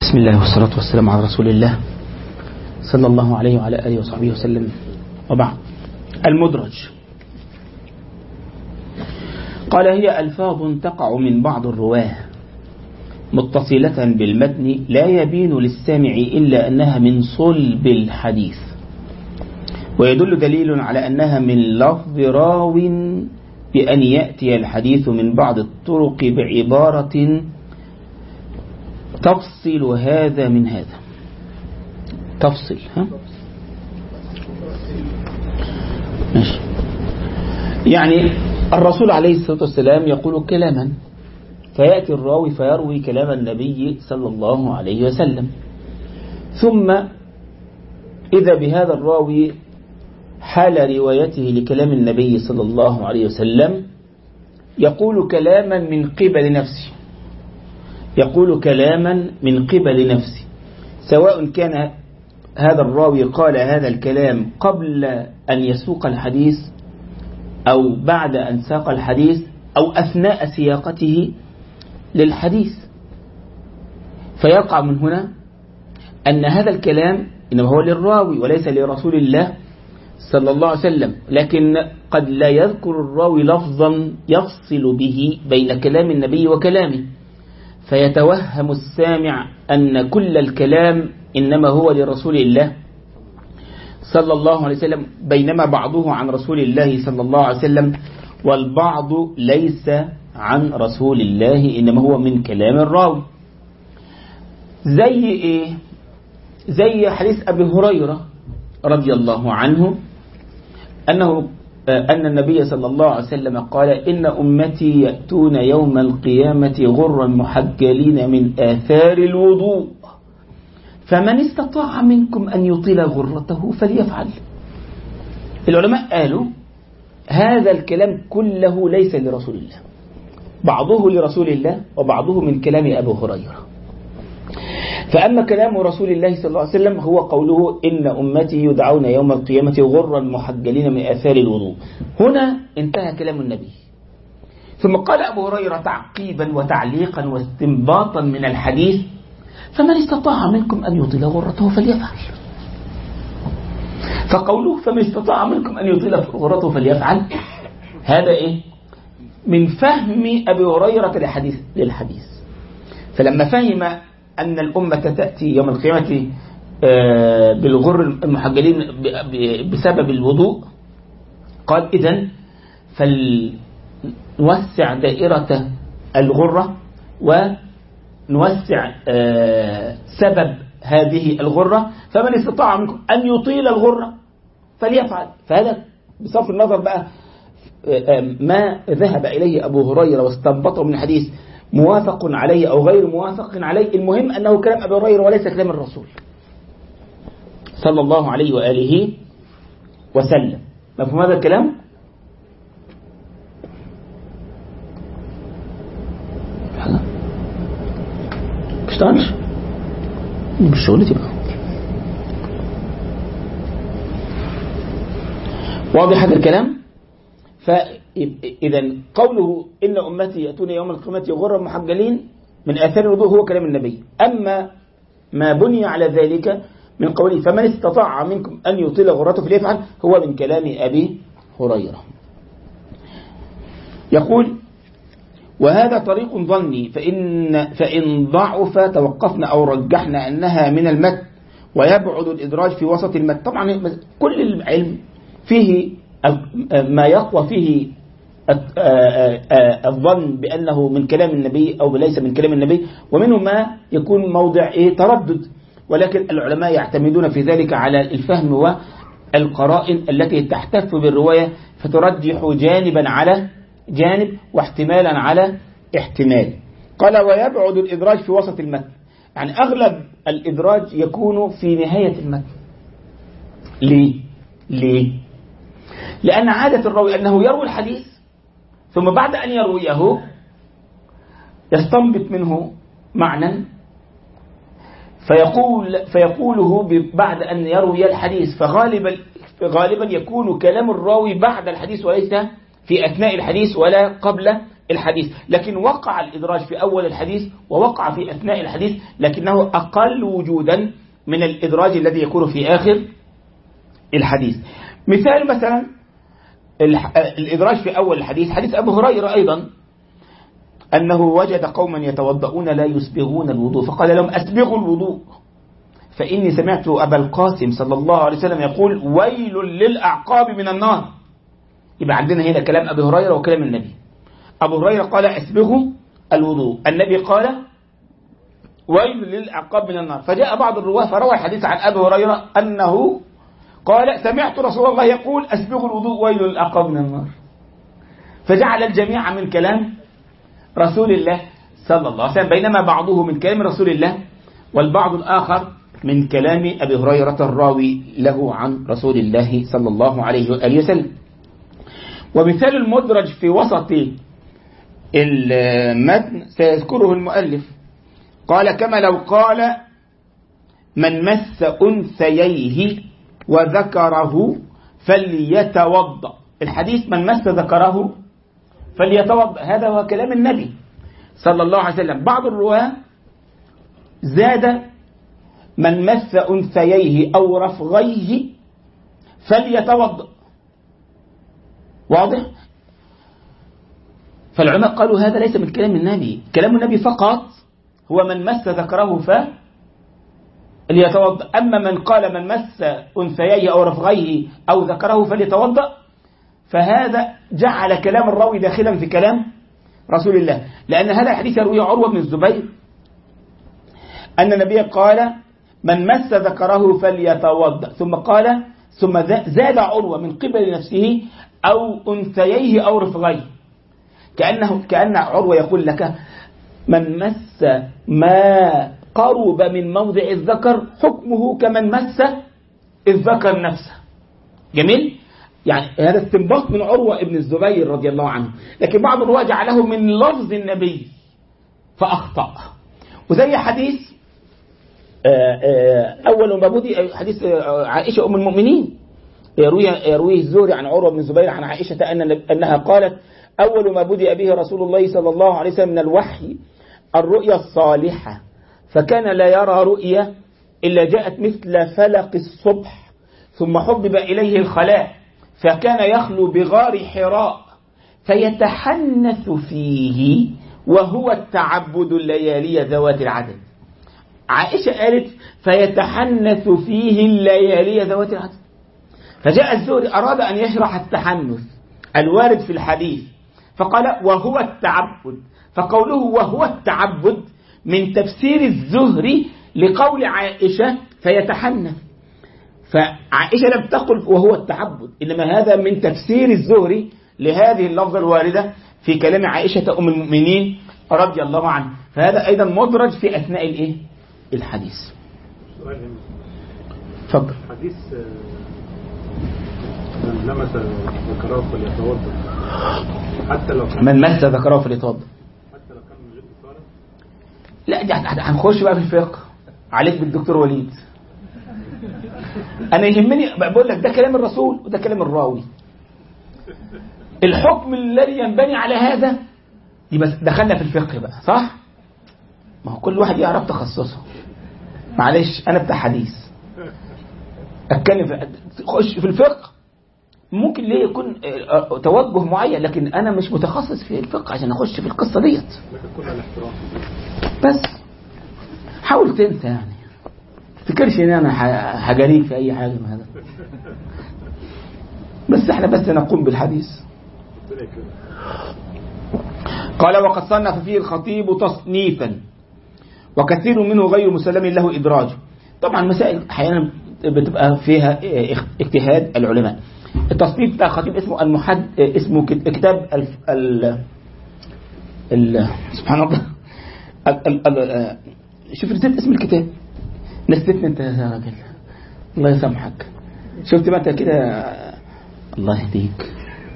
بسم الله والصلاة والسلام على رسول الله صلى الله عليه وعلى آله وصحبه وسلم، وبعد. المدرج قال: هي ألفاظ تقع من بعض الرواه متصلة بالمتن لا يبين للسامع إلا أنها من صلب الحديث، ويدل دليل على أنها من لفظ راو بأن يأتي الحديث من بعض الطرق بعبارة تفصل هذا من هذا. تفصل ماشي. يعني الرسول عليه الصلاة والسلام يقول كلاما، فيأتي الراوي فيروي كلام النبي صلى الله عليه وسلم، ثم إذا بهذا الراوي حال روايته لكلام النبي صلى الله عليه وسلم يقول كلاما من قبل نفسه، يقول كلاما من قبل نفسه، سواء كان هذا الراوي قال هذا الكلام قبل أن يسوق الحديث أو بعد أن ساق الحديث أو أثناء سياقته للحديث. فيقع من هنا أن هذا الكلام إنما هو للراوي وليس لرسول الله صلى الله عليه وسلم، لكن قد لا يذكر الراوي لفظا يفصل به بين كلام النبي وكلامه، فيتوهم السامع أن كل الكلام إنما هو لرسول الله صلى الله عليه وسلم، بينما بعضه عن رسول الله صلى الله عليه وسلم والبعض ليس عن رسول الله، إنما هو من كلام الراوي. زي إيه؟ زي حديث أبي هريرة رضي الله عنه أن النبي صلى الله عليه وسلم قال: إن أمتي يأتون يوم القيامة غرا محجلين من آثار الوضوء، فمن استطاع منكم أن يطيل غرته فليفعل. العلماء قالوا هذا الكلام كله ليس لرسول الله، بعضه لرسول الله وبعضه من كلام أبي هريرة. فأما كلام رسول الله صلى الله عليه وسلم هو قوله: إن أمتي يدعون يوم القيامة غرا محجلين من آثار الوضوء. هنا انتهى كلام النبي، ثم قال أبو هريرة تعقيبا وتعليقا واستنباطا من الحديث: فمن استطاع منكم أن يطيل غرته فليفعل. فقوله فمن استطاع منكم أن يطيل غرته فليفعل هذا إيه؟ من فهم أبي هريرة للحديث. فلما فهم أن الأمة تأتي يوم القيامة بالغر المحجلين بسبب الوضوء، قال: إذن فلنوسع دائرة الغرة ونوسع سبب هذه الغرة، فمن استطاع منكم أن يطيل الغرة فليفعل. فهذا بصرف النظر بقى ما ذهب إليه أبو هريرة واستنبطه من الحديث موافق عليه أو غير موافق عليه، المهم أنه كلام أبي هريرة وليس كلام الرسول صلى الله عليه وآله وسلم. مفهوم هذا الكلام؟ اشتغلش مش شغلتي بقى. واضح هذا الكلام؟ فإذا قوله إن أمتي يأتون يوم القيامة غرا محجلين من آثار الوضوء هو كلام النبي. أما ما بني على ذلك من قوله فمن استطاع منكم أن يطيل غرته فليفعل هو من كلام أبي هريرة. يقول: وهذا طريق ظني، فإن ضعف توقفنا أو رجحنا أنها من المتن، ويبعد الإدراج في وسط المتن. طبعا كل العلم فيه ما يقوى فيه الظن بأنه من كلام النبي أو ليس من كلام النبي، ومنه ما يكون موضع تردد، ولكن العلماء يعتمدون في ذلك على الفهم والقرائن التي تحتف بالرواية، فترجح جانبا على جانب واحتمالا على احتمال. قال: ويبعد الإدراج في وسط المتن، يعني أغلب الإدراج يكون في نهاية المتن. ليه؟ لأن عادة الراوي أنه يروي الحديث ثم بعد أن يرويه يستنبط منه معنى فيقوله بعد أن يروي الحديث، فغالبا يكون كلام الراوي بعد الحديث وليس في أثناء الحديث ولا قبل الحديث، لكن وقع الإدراج في أول الحديث ووقع في أثناء الحديث، لكنه أقل وجودا من الإدراج الذي يكون في آخر الحديث. مثال مثلا الإدراج في أول الحديث، حديث أبو هريرة أيضا، أنه وجد قوما يتوضؤون لا يسبغون الوضوء فقال لهم أسبغوا الوضوء فإني سمعت أبا القاسم صلى الله عليه وسلم يقول ويل للأعقاب من النار. يبقى عندنا هنا كلام أبي هريرة وكلام النبي. أبو هريرة قال أسبغوا الوضوء، النبي قال ويل للأعقاب من النار. فجاء بعض الرواه فروى الحديث عن أبي هريرة أنه قال سمعت رسول الله يقول أسبغوا الوضوء ويل للأعقاب من النار، فجعل الجميع من كلام رسول الله صلى الله عليه وسلم، بينما بعضه من كلام رسول الله والبعض الآخر من كلام أبي هريرة الراوي له عن رسول الله صلى الله عليه وآله وسلم. ومثال المدرج في وسط المتن سيذكره المؤلف، قال كما لو قال من مس أنثييه وذكره فليتوضأ. الحديث من مس ذكره فليتوضأ، هذا هو كلام النبي صلى الله عليه وسلم. بعض الرواة زاد من مس أنثييه أو رفغيه فليتوضأ، واضح؟ فالعلماء قالوا هذا ليس من كلام النبي، كلام النبي فقط هو من مس ذكره فليتوضأ. أما من قال من مس أنثييه أو رفغيه أو ذكره فليتوضأ فهذا جعل كلام الراوي داخلا في كلام رسول الله، لأن هذا الحديث يرويه عروة بن الزبير أن النبي قال من مس ذكره فليتوضأ، ثم زاد عروة من قبل نفسه أو أنثييه أو رفغيه، كأن عروة يقول لك من مس ما قرب من موضع الذكر حكمه كمن مس الذكر نفسه. جميل؟ يعني هذا استنباط من عروة ابن الزبير رضي الله عنه، لكن بعض الرواة جعله من لفظ النبي فأخطأ. وزي حديث أول ما بدي حديث عائشة أم المؤمنين يرويه الزهري عن عروة بن الزبير عن عائشة أنها قالت أول ما بدأ به رسول الله صلى الله عليه وسلم من الوحي الرؤيا الصالحة، فكان لا يرى رؤيا إلا جاءت مثل فلق الصبح، ثم حبب إليه الخلاء فكان يخلو بغار حراء فيتحنث فيه وهو التعبد الليالي ذوات العدد. عائشة قالت فيتحنث فيه الليالي ذوات العدد، فجاء الزهري أراد أن يشرح التحنث الوارد في الحديث فقال وهو التعبد، فقوله وهو التعبد من تفسير الزهري لقول عائشة فيتحنث، فعائشة لم تقل وهو التعبد، إنما هذا من تفسير الزهري لهذه اللفظة الواردة في كلام عائشة أم المؤمنين رضي الله عنها، فهذا أيضا مدرج في أثناء الحديث. تفضل. حديث من لمس ذكره فليتوضأ، حتى لو كان من مس ذكره فليتوضأ، حتى لو كان من غير طهارة. لا هنخش بقى في الفقه، عليك بالدكتور وليد. أنا يهمني بقول لك ده كلام الرسول وده كلام الراوي، الحكم الذي ينبني على هذا دي بس دخلنا في الفقه بقى، صح؟ ما هو كل واحد يعرف تخصصه. معلش أنا بتاع حديث أتكلم خش في الفقه، ممكن ليه يكون توجه معين، لكن أنا مش متخصص في الفقه عشان أخش في القصة ديت. بس حاول تنسى، يعني تفكرش إن أنا هجريك في أي حاجة من هذا، بس احنا بس نقوم بالحديث. قال وقد صنف فيه الخطيب تصنيفا وكثير منه غير مسلم له إدراج. طبعا مسائل أحيانا بتبقى فيها اجتهاد العلماء. التصنيف بتاع الخطيب اسمه اسمه كتاب سبحان الله شوف نسيت اسم الكتاب، نسيتني انت يا راجل، الله يسامحك. شفت ما انت كده، الله يهديك.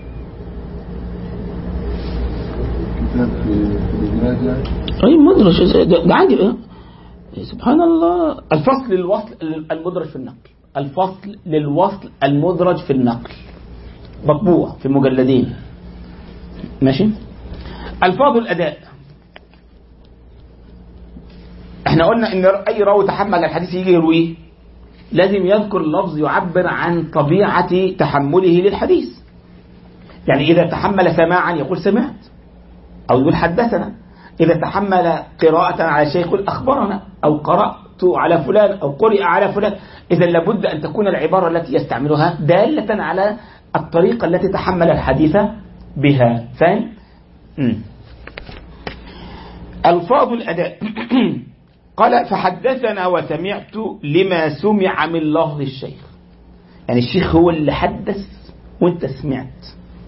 اي مدرج ده عندي سبحان الله. الفصل للوصل المدرج في النقل، الفصل للوصل المدرج في النقل، مطبوع في مجلدين، ماشي. ألفاظ الأداء. احنا قلنا ان اي راوي تحمل الحديث يجي يرويه لازم يذكر لفظ يعبر عن طبيعة تحمله للحديث. يعني إذا تحمل سماعا يقول سمعت أو يقول حدثنا، إذا تحمل قراءة على شيء يقول أخبرنا أو قرأت على فلان أو قرئ على فلان. إذا لابد أن تكون العبارة التي يستعملها دالة على الطريقة التي تحمل الحديث بها. فاهم؟ ألفاظ الأداء. قال فحدثنا وسمعت لما سمع من لفظ الشيخ. يعني الشيخ هو اللي حدث وانت سمعت،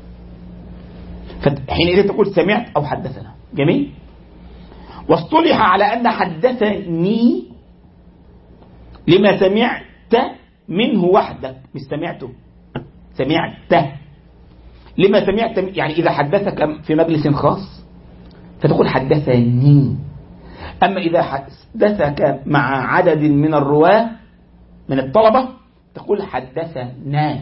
فحينئذ تقول سمعت أو حدثنا. جميل. واصطلح على أن حدثني لما سمعت منه وحدك، مش سمعته، سمعت لما سمعت. يعني إذا حدثك في مجلس خاص فتقول حدثني، أما إذا حدثك مع عدد من الرواة من الطلبة تقول حدثنا.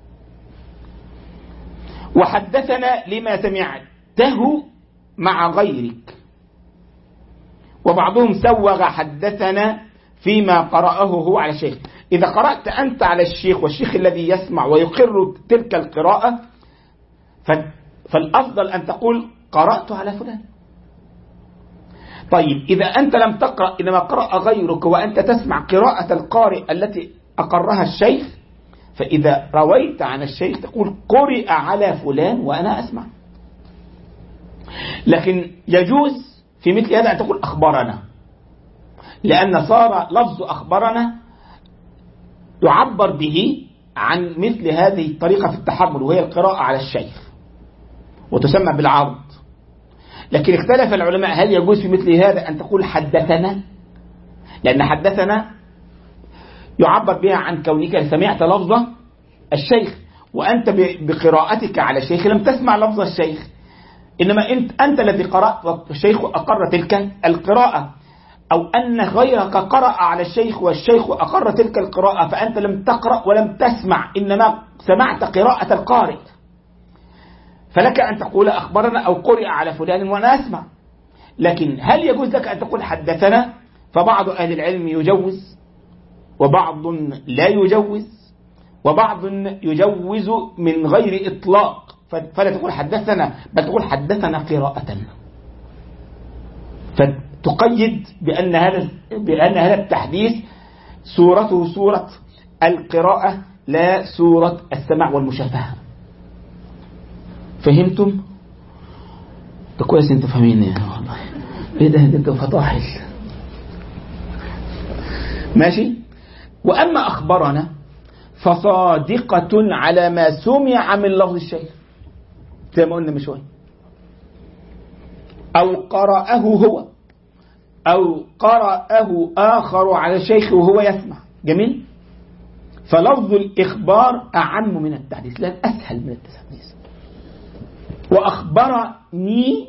وحدثنا لما سمعته مع غيرك. وبعضهم سوغ حدثنا فيما قرأه هو على الشيخ. إذا قرأت أنت على الشيخ والشيخ الذي يسمع ويقر تلك القراءة فالأفضل أن تقول قرأت على فلان. طيب إذا أنت لم تقرأ إنما قرأ غيرك وأنت تسمع قراءة القارئ التي أقرها الشيخ، فإذا رويت عن الشيخ تقول قرئ على فلان وأنا أسمع. لكن يجوز في مثل هذا أن تقول أخبرنا، لأن صار لفظ أخبرنا يعبر به عن مثل هذه الطريقة في التحمل وهي القراءة على الشيخ وتسمى بالعرض. لكن اختلف العلماء هل يجوز في مثل هذا أن تقول حدثنا، لأن حدثنا يعبر بها عن كونك سمعت لفظ الشيخ وأنت بقراءتك على الشيخ لم تسمع لفظ الشيخ، إنما أنت الذي قرأت والشيخ أقر تلك القراءة، أو أن غيرك قرأ على الشيخ والشيخ أقر تلك القراءة فأنت لم تقرأ ولم تسمع إنما سمعت قراءة القارئ، فلك أن تقول أخبرنا أو قرئ على فلان وأنا أسمع. لكن هل يجوز لك أن تقول حدثنا؟ فبعض أهل العلم يجوز وبعض لا يجوز وبعض يجوز من غير إطلاق، فلا تقول حدثنا بل تقول حدثنا قراءة، فتقيد بأن هذا التحديث صورته صورة القراءة لا صورة السماع والمشافهة. فهمتم؟ ده كويس انتوا فاهمين والله. ايه ده انتوا فطاحل. ماشي. واما اخبرنا فصادقة على ما سمع من لفظ الشيخ زي ما قلنا من شويه، او قرأه هو او قرأه اخر على الشيخ وهو يسمع. جميل. فلفظ الاخبار اعم من التحديث، لا اسهل من التحديث. وأخبرني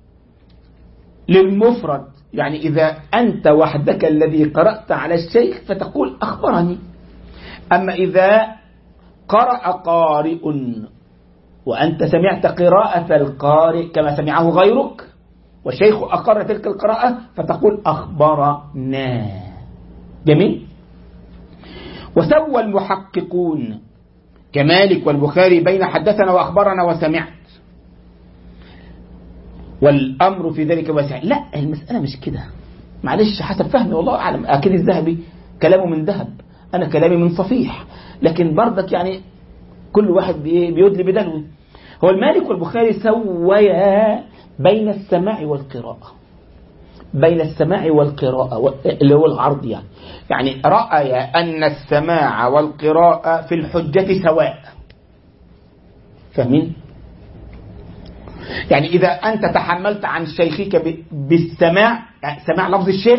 للمفرد، يعني إذا أنت وحدك الذي قرأت على الشيخ فتقول أخبرني. أما إذا قرأ قارئ وأنت سمعت قراءة القارئ كما سمعه غيرك والشيخ أقر تلك القراءة فتقول أخبرنا. جميل. وسوى المحققون كمالك والبخاري بين حدثنا وأخبرنا وسمعت، والأمر في ذلك واسع. لا، المسألة مش كده، معلش حسب فهمي والله أعلم. أكيد الذهبي كلامه من ذهب، أنا كلامي من صفيح، لكن برضك يعني كل واحد بيدلي بدلوه. هو المالك والبخاري سويا بين السماع والقراءة، بين السماع والقراءة اللي هو العرض، يعني رأي أن السماع والقراءة في الحجة سواء. فاهمين؟ يعني إذا أنت تحملت عن شيخك بالسماع، يعني سماع لفظ الشيخ،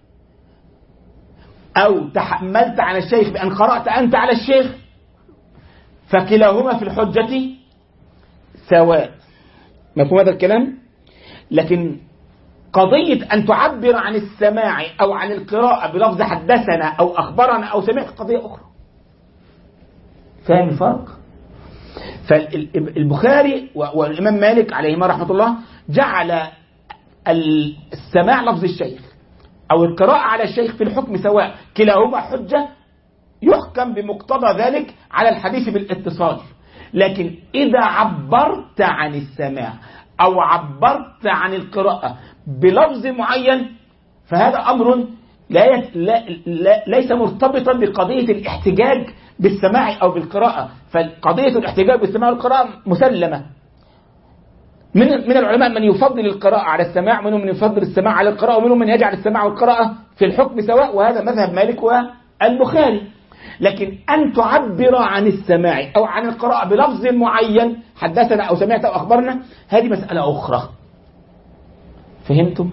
أو تحملت عن الشيخ بأن قرأت أنت على الشيخ، فكلاهما في الحجة سواء. مفهوم هذا الكلام؟ لكن قضية أن تعبر عن السماع أو عن القراءة بلفظ حدثنا أو أخبرنا أو سمعت قضية أخرى. فاهم الفرق؟ فالبخاري والإمام مالك عليهما رحمة الله جعل السماع لفظ الشيخ أو القراءة على الشيخ في الحكم سواء، كلاهما حجة يحكم بمقتضى ذلك على الحديث بالاتصال. لكن إذا عبرت عن السماع أو عبرت عن القراءة بلفظ معين فهذا أمر ليس مرتبطا بقضية الاحتجاج بالسماع أو بالقراءة. فقضية الاحتجاج بالسماع والقراءة مسلمة. من العلماء من يفضل القراءة على السماع، منهم من يفضل السماع على القراءة، ومنهم من يجعل السماع والقراءة في الحكم سواء، وهذا مذهب مالك والبخاري. لكن أن تعبر عن السماع أو عن القراءة بلفظ معين، حدثنا أو سمعت أو أخبرنا، هذه مسألة أخرى. فهمتم؟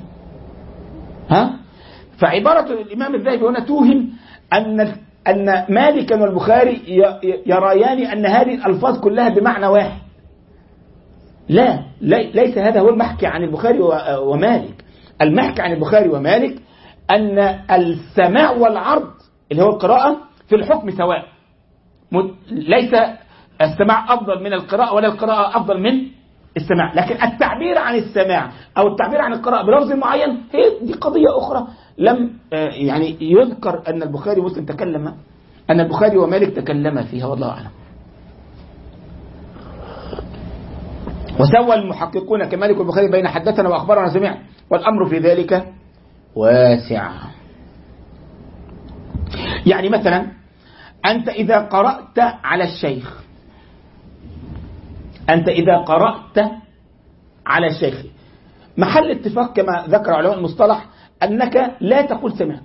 فعبارة الإمام الذهبي هنا توهم أن مالكا والبخاري يريان أن هذه الألفاظ كلها بمعنى واحد. لا، ليس هذا هو المحكي عن البخاري ومالك. المحكي عن البخاري ومالك أن السماع والعرض اللي هو القراءة في الحكم سواء، ليس السماع أفضل من القراءة ولا القراءة أفضل من السماع. لكن التعبير عن السماع أو التعبير عن القراءة بلفظ معين هي دي قضية أخرى. لم يعني يذكر أن البخاري ومسلم تكلم، أن البخاري ومالك تكلم فيها، والله أعلم. وسوى المحققون كمالك والبخاري بين حدثنا وأخبرنا وسمعنا، والأمر في ذلك واسع. يعني مثلا أنت إذا قرأت على الشيخ، محل اتفاق كما ذكر علماء المصطلح أنك لا تقول سمعت.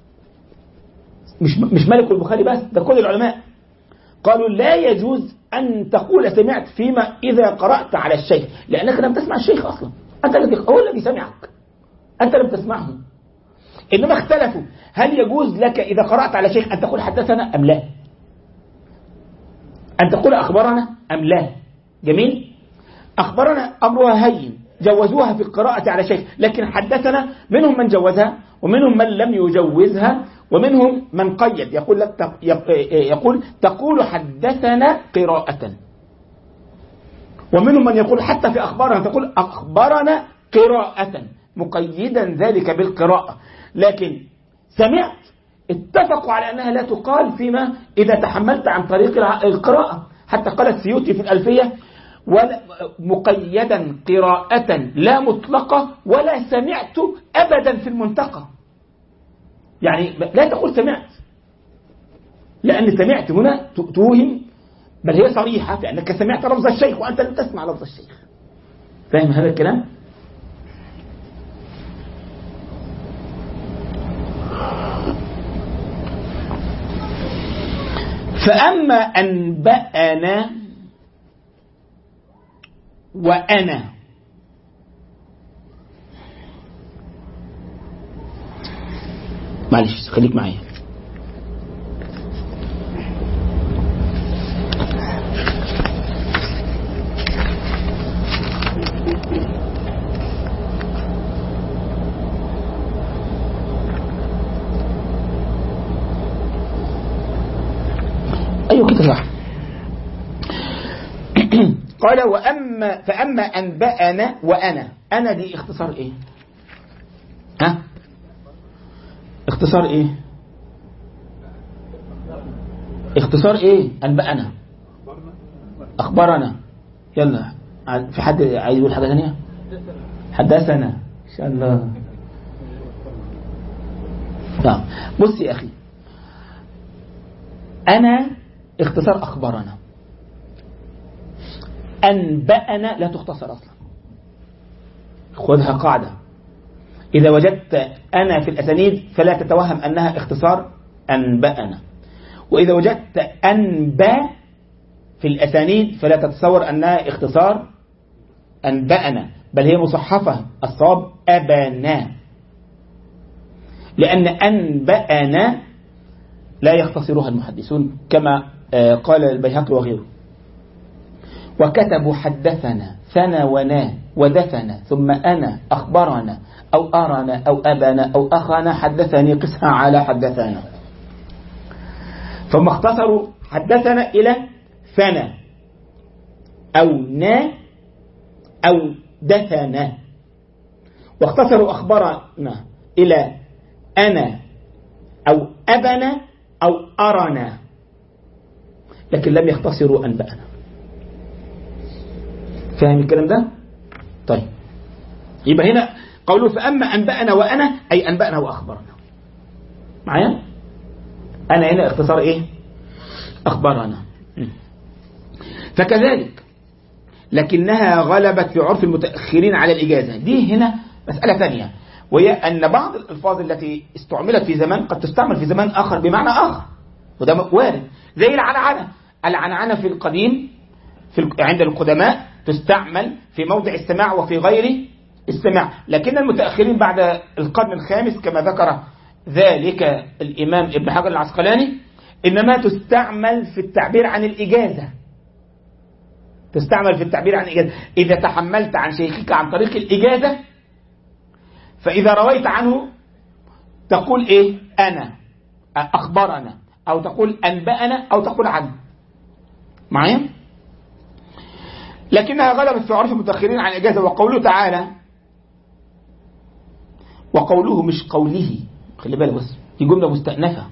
مش مالك والبخاري بس، ده كل العلماء قالوا لا يجوز أن تقول سمعت فيما إذا قرأت على الشيخ، لأنك لم تسمع الشيخ أصلا، أنت هو الذي سمعك، أنت لم تسمعه. إنما اختلفوا هل يجوز لك إذا قرأت على شيخ أن تقول حدثنا أم لا، أن تقول أخبرنا أم لا. جميل. أخبرنا أمرها هين، جوزوها في القراءة على شيخ، لكن حدثنا منهم من جوزها ومنهم من لم يجوزها، ومنهم من قيد يقول تقول حدثنا قراءة، ومنهم من يقول حتى في أخبارنا تقول أخبرنا قراءة، مقيدا ذلك بالقراءة. لكن سمعت اتفقوا على أنها لا تقال فيما إذا تحملت عن طريق القراءة. حتى قال السيوطي في الألفية مقيدا قراءة لا مطلقة ولا سمعت أبدا في المنتقى. يعني لا تقول سمعت، لأن سمعت هنا توهم، بل هي صريحة لأنك سمعت لفظ الشيخ وأنت لم تسمع لفظ الشيخ. فاهم هذا الكلام؟ فأما أنبأنا وأنا، معلش خليك معايا. أيوة كده صح. قال فأما أنبأنا وأنا، أنا دي اختصار إيه؟ اختصار إيه؟ اختصار إيه؟ أنبأنا أخبرنا. يلا، في حد عايز يقول حاجة ثانية؟ حدثنا إن شاء الله. نعم. بص يا أخي، أنا اختصار أخبرنا، أنبأنا لا تختصر أصلا. خذها قاعدة، إذا وجدت أنا في الأسانيد فلا تتوهم أنها اختصار أنبأنا، وإذا وجدت أنبأ في الأسانيد فلا تتصور أنها اختصار أنبأنا، بل هي مصحفة، الصواب أبنا، لأن أنبأنا لا يختصرها المحدثون كما قال البيهقي وغيره. وكتبوا حدثنا ثنى ونا ودثنا ثم أنا أخبرنا أو أرنا أو أبانا أو أخانا حدثني قسها على حدثنا. ثم اختصروا حدثنا إلى ثنى أو نا أو حدثنا، واختصروا أخبرنا إلى أنا أو أبنا أو أرنا، لكن لم يختصروا أنبأنا. فاهم الكلام ده؟ طيب، يبقى هنا قوله فأما أنبأنا وأنا أي أنبأنا وأخبرنا. معايا؟ أنا هنا اختصار إيه؟ أخبرنا. فكذلك لكنها غلبت في عرف المتأخرين على الإجازة. دي هنا مسألة ثانية، وهي أن بعض الألفاظ التي استعملت في زمان قد تستعمل في زمان آخر بمعنى آخر، وده وارد. زي العنعنة. العنعنة في القديم عند القدماء تستعمل في موضع السماع وفي غير السماع، لكن المتأخرين بعد القرن الخامس كما ذكر ذلك الإمام ابن حجر العسقلاني إنما تستعمل في التعبير عن الإجازة. تستعمل في التعبير عن الإجازة إذا تحملت عن شيخك عن طريق الإجازة، فإذا رويت عنه تقول إيه؟ أنا، أخبرنا، أو تقول أنبأنا، أو تقول عنه. معايا؟ لكنها غلبت في عرف المتأخرين عن الإجازة. وقوله تعالى، وقوله مش قوله، خلي بالك بس، دي جملة مستأنفة.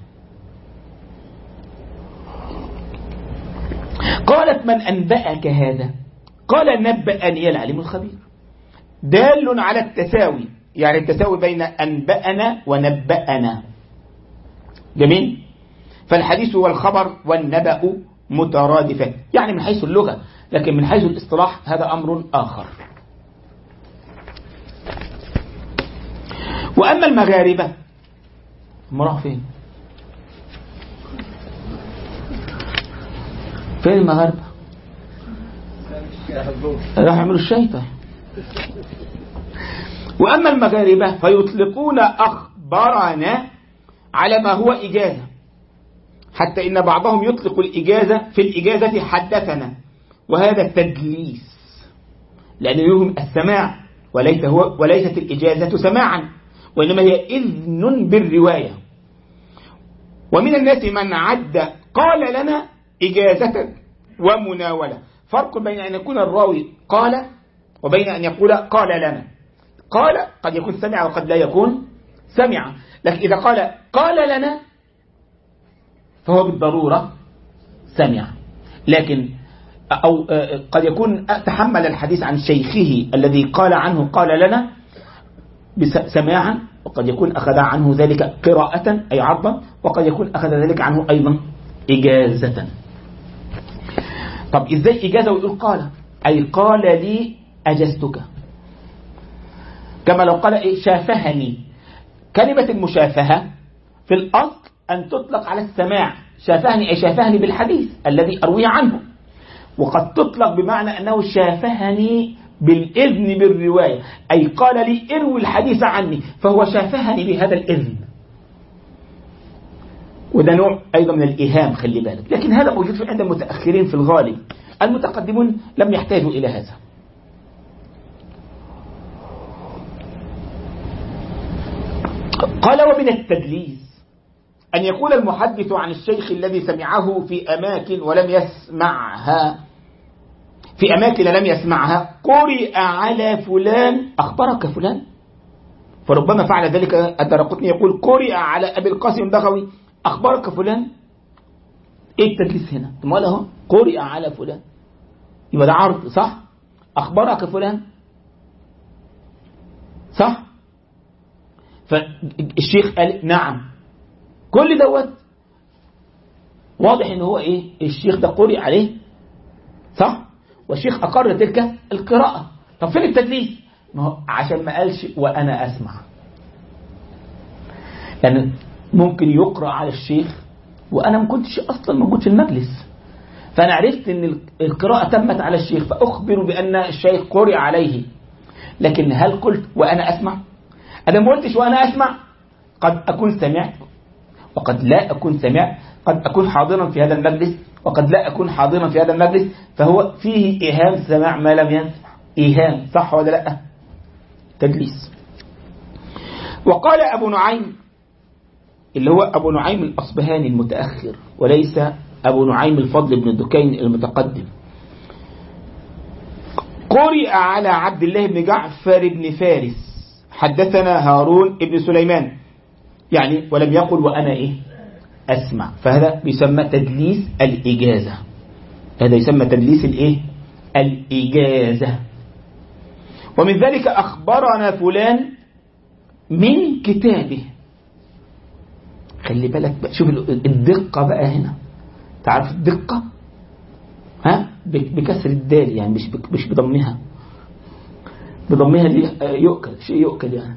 قالت من أنبأك هذا؟ قال نبأني العليم الخبير، دال على التساوي، يعني التساوي بين أنبأنا ونبأنا. جميل؟ فالحديث والخبر والنبأ مترادفان، يعني من حيث اللغة، لكن من حيث الاصطلاح هذا أمر آخر. وأما المغاربة راح فين؟ فين المغاربة؟ راح يعملوا الشيطة. وأما المغاربة فيطلقون أخبارنا على ما هو إجازة، حتى إن بعضهم يطلق الإجازة في الإجازة حدثنا، وهذا التدليس، لأنه يوهم السماع، وليست الإجازة سماعا، وإنما هي إذن بالرواية. ومن الناس من عد قال لنا إجازة ومناولة. فرق بين أن يكون الراوي قال وبين أن يقول قال لنا. قال قد يكون سمع وقد لا يكون سمع، لكن إذا قال لنا فهو بالضرورة سمع، لكن أو قد يكون تحمل الحديث عن شيخه الذي قال عنه قال لنا سماعا، وقد يكون أخذ عنه ذلك قراءة أي عرضا، وقد يكون أخذ ذلك عنه أيضا إجازة. طب إزاي إجازة ويقول قال؟ أي قال لي أجزتك، كما لو قال إيه شافهني. كلمة المشافهة في الأصل أن تطلق على السماع، شافهني أي شافهني بالحديث الذي أروي عنه، وقد تطلق بمعنى أنه شافهني بالإذن بالرواية، أي قال لي اروي الحديث عني، فهو شافهني بهذا الإذن. وده نوع أيضا من الإيهام، خلي بالك، لكن هذا موجود عند المتأخرين في الغالب. المتقدمون لم يحتاجوا إلى هذا. قال ومن التدليس أن يقول المحدث عن الشيخ الذي سمعه في أماكن لم يسمعها قرئ على فلان أخبرك فلان، فربما فعل ذلك الدرقطني يقول قرئ على أبي القاسم البغوي أخبرك فلان. إيه التدليس هنا؟ ثم قال له قرئ على فلان، يبقى ده عرض صح؟ أخبرك فلان صح؟ فالشيخ قال نعم. كل دوت واضح ان هو ايه؟ الشيخ ده قرئ عليه صح؟ والشيخ اقر تلك القراءة. طب فين التدليس؟ ما هو عشان ما قالش وانا اسمع، يعني ممكن يقرأ على الشيخ وانا ما كنتش اصلا موجود في المجلس، فانا عرفت ان القراءة تمت على الشيخ فاخبر بان الشيخ قرئ عليه، لكن هل قلت وانا اسمع؟ انا ما قلتش وانا اسمع، قد اكون سمعت وقد لا أكون سمعت، قد أكون حاضرا في هذا المجلس وقد لا أكون حاضرا في هذا المجلس، فهو فيه إيهام سماع ما لم يسمع، إيهام صح ولا لا؟ تدليس. وقال أبو نعيم اللي هو أبو نعيم الأصبهاني المتأخر، وليس أبو نعيم الفضل بن الدكين المتقدم، قرئ على عبد الله بن جعفر بن فارس حدثنا هارون بن سليمان، يعني ولم يقل وأنا إيه أسمع، فهذا بيسمى تدليس الإجازة. هذا يسمى تدليس الإيه الإجازة. ومن ذلك أخبرنا فلان من كتابه. خلي بالك بقى، شوف الدقة بقى هنا. تعرف الدقة؟ ها بكسر الدال، يعني مش بضمها. بضمها دي يؤكل، شيء يؤكل يعني.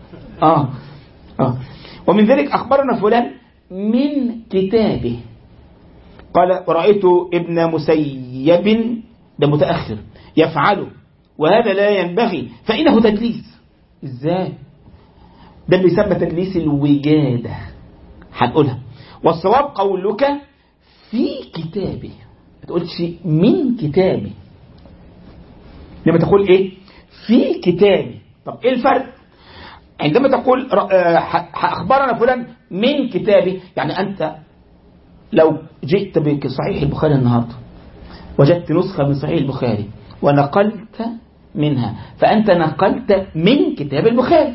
ومن ذلك أخبرنا فلان من كتابه. قال ورأيت ابن مسيب، ده متأخر، يفعله وهذا لا ينبغي فإنه تدليس. إزاي؟ ده اللي يسمى تدليس الوجادة، هنقولها. والصواب قولك في كتابه، ما تقولش من كتابه. لما تقول إيه في كتابه. طب إيه الفرق؟ عندما تقول أخبرنا فلان من كتابه، يعني أنت لو جئت بصحيح البخاري النهاردة وجدت نسخة من صحيح البخاري ونقلت منها، فأنت نقلت من كتاب البخاري.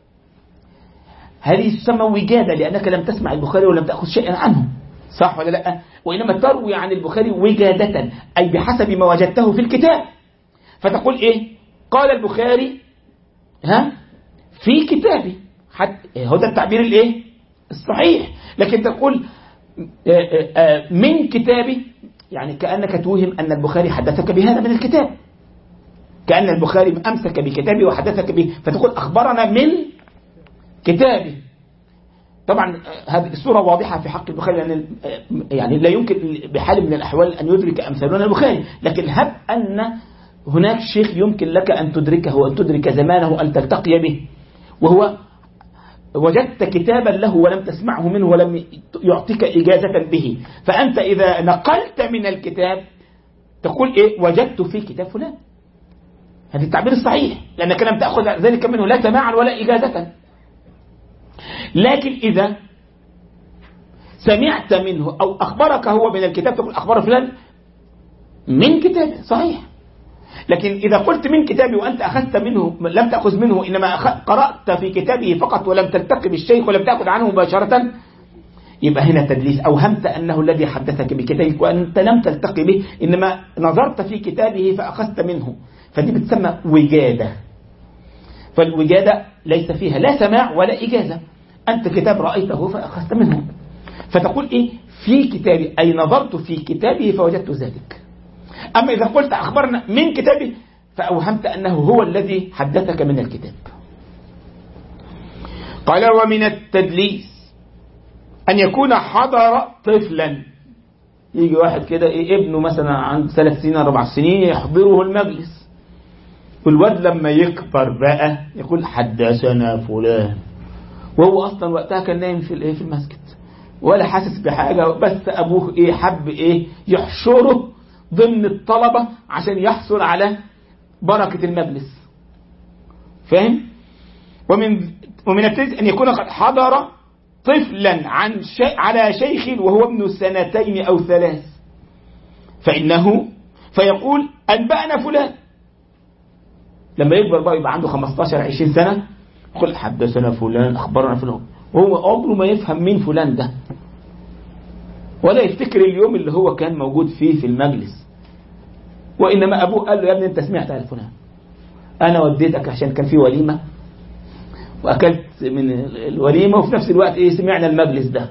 هذه تسمى وجادة، لأنك لم تسمع البخاري ولم تأخذ شيئا عنه، صح ولا لا؟ وإنما تروي عن البخاري وجادة، أي بحسب ما وجدته في الكتاب. فتقول إيه؟ قال البخاري في كتابه، هذا التعبير الإيه الصحيح. لكن تقول من كتابه، يعني كأنك توهم أن البخاري حدثك بهذا من الكتاب، كأن البخاري أمسك بكتابه وحدثك به، فتقول أخبرنا من كتابه. طبعا هذه الصورة واضحة في حق البخاري، لأن يعني لا يمكن بحال من الأحوال أن يدرك أمثالنا البخاري، لكن هب أن هناك شيخ يمكن لك أن تدركه وأن تدرك زمانه أن تلتقي به، وهو وجدت كتابا له ولم تسمعه منه ولم يعطيك إجازة به، فأنت إذا نقلت من الكتاب تقول إيه وجدت في كتاب فلان. هذا التعبير الصحيح، لأنك لم تأخذ ذلك منه لا سماعا ولا إجازة. لكن إذا سمعت منه أو أخبرك هو من الكتاب تقول أخبر فلان من كتابه، صحيح. لكن إذا قلت من كتابي وأنت أخذت منه لم تأخذ منه، إنما قرأت في كتابه فقط ولم تلتقي بالشيخ ولم تأخذ عنه مباشرة، يبقى هنا تدليس. أوهمت أنه الذي حدثك بكتابك وأنت لم تلتقي به، إنما نظرت في كتابه فأخذت منه، فدي بتسمى وجادة. فالوجادة ليس فيها لا سماع ولا إجازة، أنت كتاب رأيته فأخذت منه، فتقول إيه في كتابي، أي نظرت في كتابه فوجدت ذلك. أما إذا قلت أخبرنا من كتابه فأوهمت أنه هو الذي حدثك من الكتاب. قال ومن التدليس أن يكون حضر طفلا. يجي واحد كده ابنه مثلا عند 3 سنين 4 سنين يحضره المجلس، والواد لما يكبر بقى يقول حدثنا فلان، وهو أصلا وقتها كان نايم في المسجد ولا حاسس بحاجة، بس أبوه حب يحشره ضمن الطلبة عشان يحصل على بركة المجلس. فاهم؟ ومن التدليس أن يكون قد حضر طفلا على شيخ وهو ابن 2 أو 3، فيقول أنبأنا فلان. لما يكبر بقى يبقى عنده 15-20 سنة يقول حدثنا فلان أخبرنا فلان، وهو عمره ما يفهم مين فلان ده، ولا يفتكر اليوم اللي هو كان موجود فيه في المجلس، وإنما أبوه قال له يا ابني أنت سمعت عن فلان، أنا وديتك عشان كان في وليمة وأكلت من الوليمة وفي نفس الوقت سمعنا المجلس ده،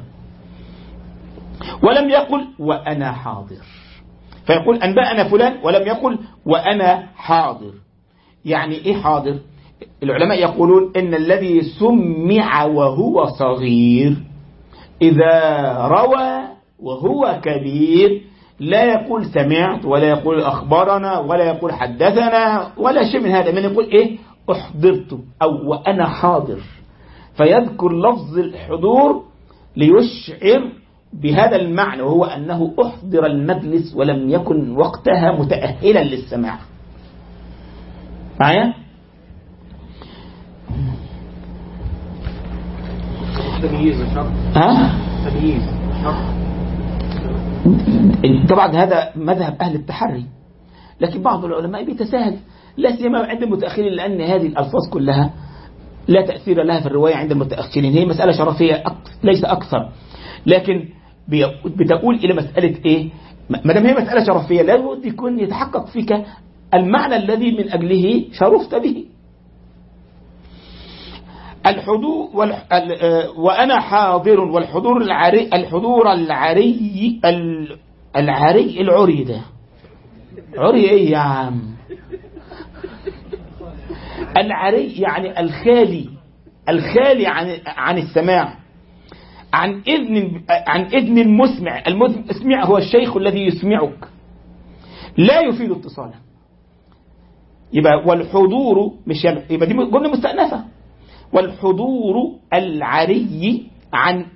ولم يقل وأنا حاضر. فيقول أنبأنا فلان ولم يقل وأنا حاضر. يعني إيه حاضر؟ العلماء يقولون إن الذي سمع وهو صغير إذا روى وهو كبير لا يقول سمعت ولا يقول أخبرنا ولا يقول حدثنا ولا شيء من هذا، من يقول أحضرت أو وأنا حاضر، فيذكر لفظ الحضور ليشعر بهذا المعنى، وهو أنه أحضر المجلس ولم يكن وقتها متأهلا للسماع. معايا؟ تمييز طبعا هذا مذهب أهل التحري، لكن بعض العلماء بيتساهل، لا سيما عند المتأخرين، لأن هذه الألفاظ كلها لا تأثير لها في الرواية عند المتأخرين، هي مسألة شرفية ليس أكثر. لكن بتقول إلى مسألة إيه؟ ما دام هي مسألة شرفية لابد يكون يتحقق فيك المعنى الذي من أجله شرفت به. الحضور وأنا حاضر، والحضور العري، الحضور العري العري العري ده عري إيه يا عم؟ العري يعني الخالي عن السماع، عن إذن المسمع. المسمع هو الشيخ الذي يسمعك، لا يفيد اتصالا. يبقى والحضور مش يبقى دي جملة مستأنفة. والحضور العري عن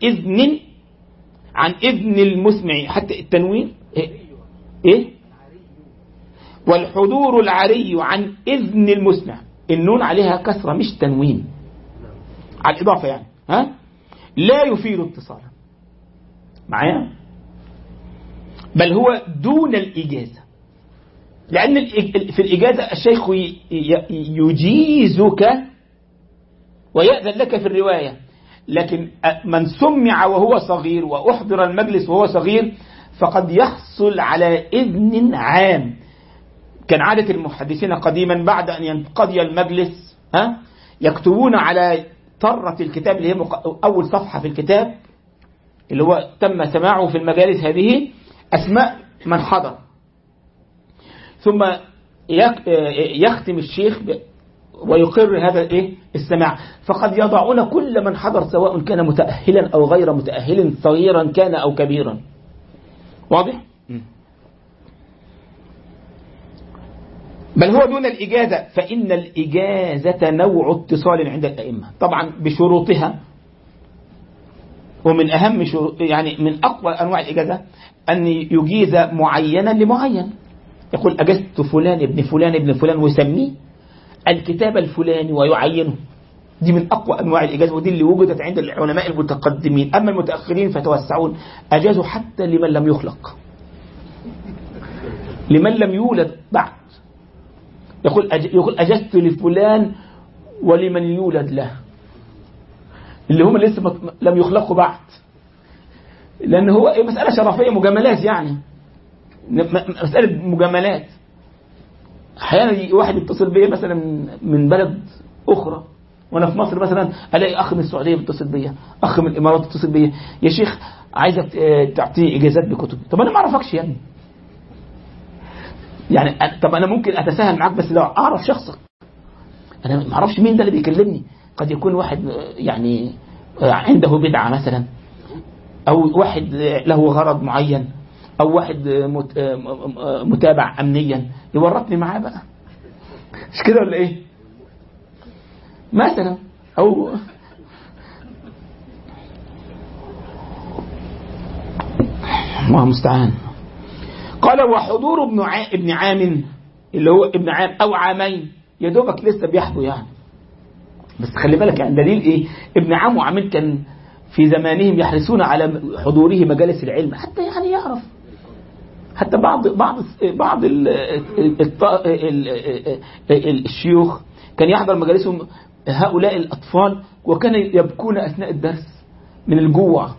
إذن المسمع، حتى التنوين إيه؟ والحضور العري عن إذن المسمع، النون عليها كسرة مش تنوين، على الإضافة يعني، ها؟ لا يفيد اتصالا معايا، بل هو دون الإجازة، لأن في الإجازة الشيخ يجيزك ويأذن لك في الرواية، لكن من سمع وهو صغير وأحضر المجلس وهو صغير فقد يحصل على إذن عام. كان عادة المحدثين قديما بعد أن ينقضي المجلس يكتبون على طرة الكتاب اللي هي أول صفحة في الكتاب اللي هو تم سماعه في المجالس هذه أسماء من حضر، ثم يختم الشيخ ويقر هذا السماع، فقد يضعون كل من حضر سواء كان متأهلا أو غير متأهل، صغيرا كان أو كبيرا. واضح؟ بل هو دون الإجازة، فإن الإجازة نوع اتصال عند الأئمة طبعا بشروطها، ومن أهم يعني من أقوى أنواع الإجازة أن يجيز معينا لمعين، يقول أجزت فلان ابن فلان ابن فلان ويسميه الكتاب الفلاني ويعينه. دي من أقوى أنواع الإجازة، ودي اللي وجدت عند العلماء المتقدمين. أما المتأخرين فتوسعون، أجازوا حتى لمن لم يخلق، لمن لم يولد بعد. يقول أجزت لفلان ولمن يولد له، اللي هم لسه لم يخلقوا بعد، لأن هو مسألة شرفية، مجاملات يعني، مسألة مجاملات. أحيانا واحد يتصل بي مثلا من بلد أخرى وأنا في مصر مثلا، ألاقي أخ من السعودية بيتصل بي، أخ من الإمارات يتصل بي، يا شيخ عايزك تعطيني إجازات بكتب. طب أنا ما أعرفكش يعني، طب أنا ممكن أتساهل معاك بس لو أعرف شخصك. أنا ما أعرفش مين ده اللي بيكلمني، قد يكون واحد يعني عنده بدعة مثلا، أو واحد له غرض معين، أو واحد متابع أمنيا يورطني معاه بقى، مش كده ولا إيه مثلا؟ أو الله المستعان. قال وحضور ابن عام، اللي هو ابن عام أو عامين، يا دوبك لسه بيحضر يعني، بس خلي بالك يعني دليل إيه؟ ابن عام وعامين كان في زمانهم يحرصون على حضوره مجالس العلم، حتى يعني يعرف، حتى بعض الشيوخ كان يحضر مجالسهم هؤلاء الأطفال، وكان يبكون أثناء الدرس من الجوع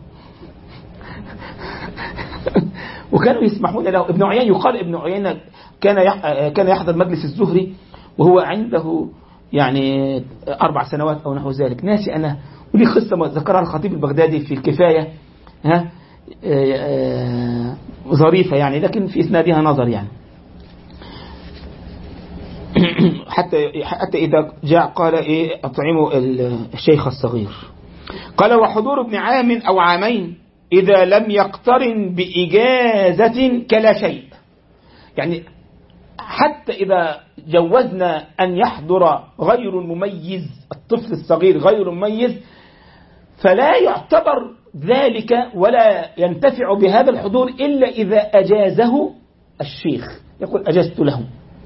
وكانوا يسمحون له. ابن عيينة، يقال ابن عيينة كان يحضر مجلس الزهري وهو عنده يعني 4 سنوات أو نحو ذلك، ناسي أنا. ولي قصة ذكرها الخطيب البغدادي في الكفاية، ظريفة يعني، لكن في إسنادها نظر يعني. حتى إذا جاء قال أطعموا الشيخ الصغير. قال وحضور ابن عام أو عامين إذا لم يقترن بإجازة كلا شيء، يعني حتى إذا جوزنا أن يحضر غير مميز، الطفل الصغير غير مميز، فلا يعتبر ذلك ولا ينتفع بهذا الحضور إلا إذا أجازه الشيخ. يقول أجزت له،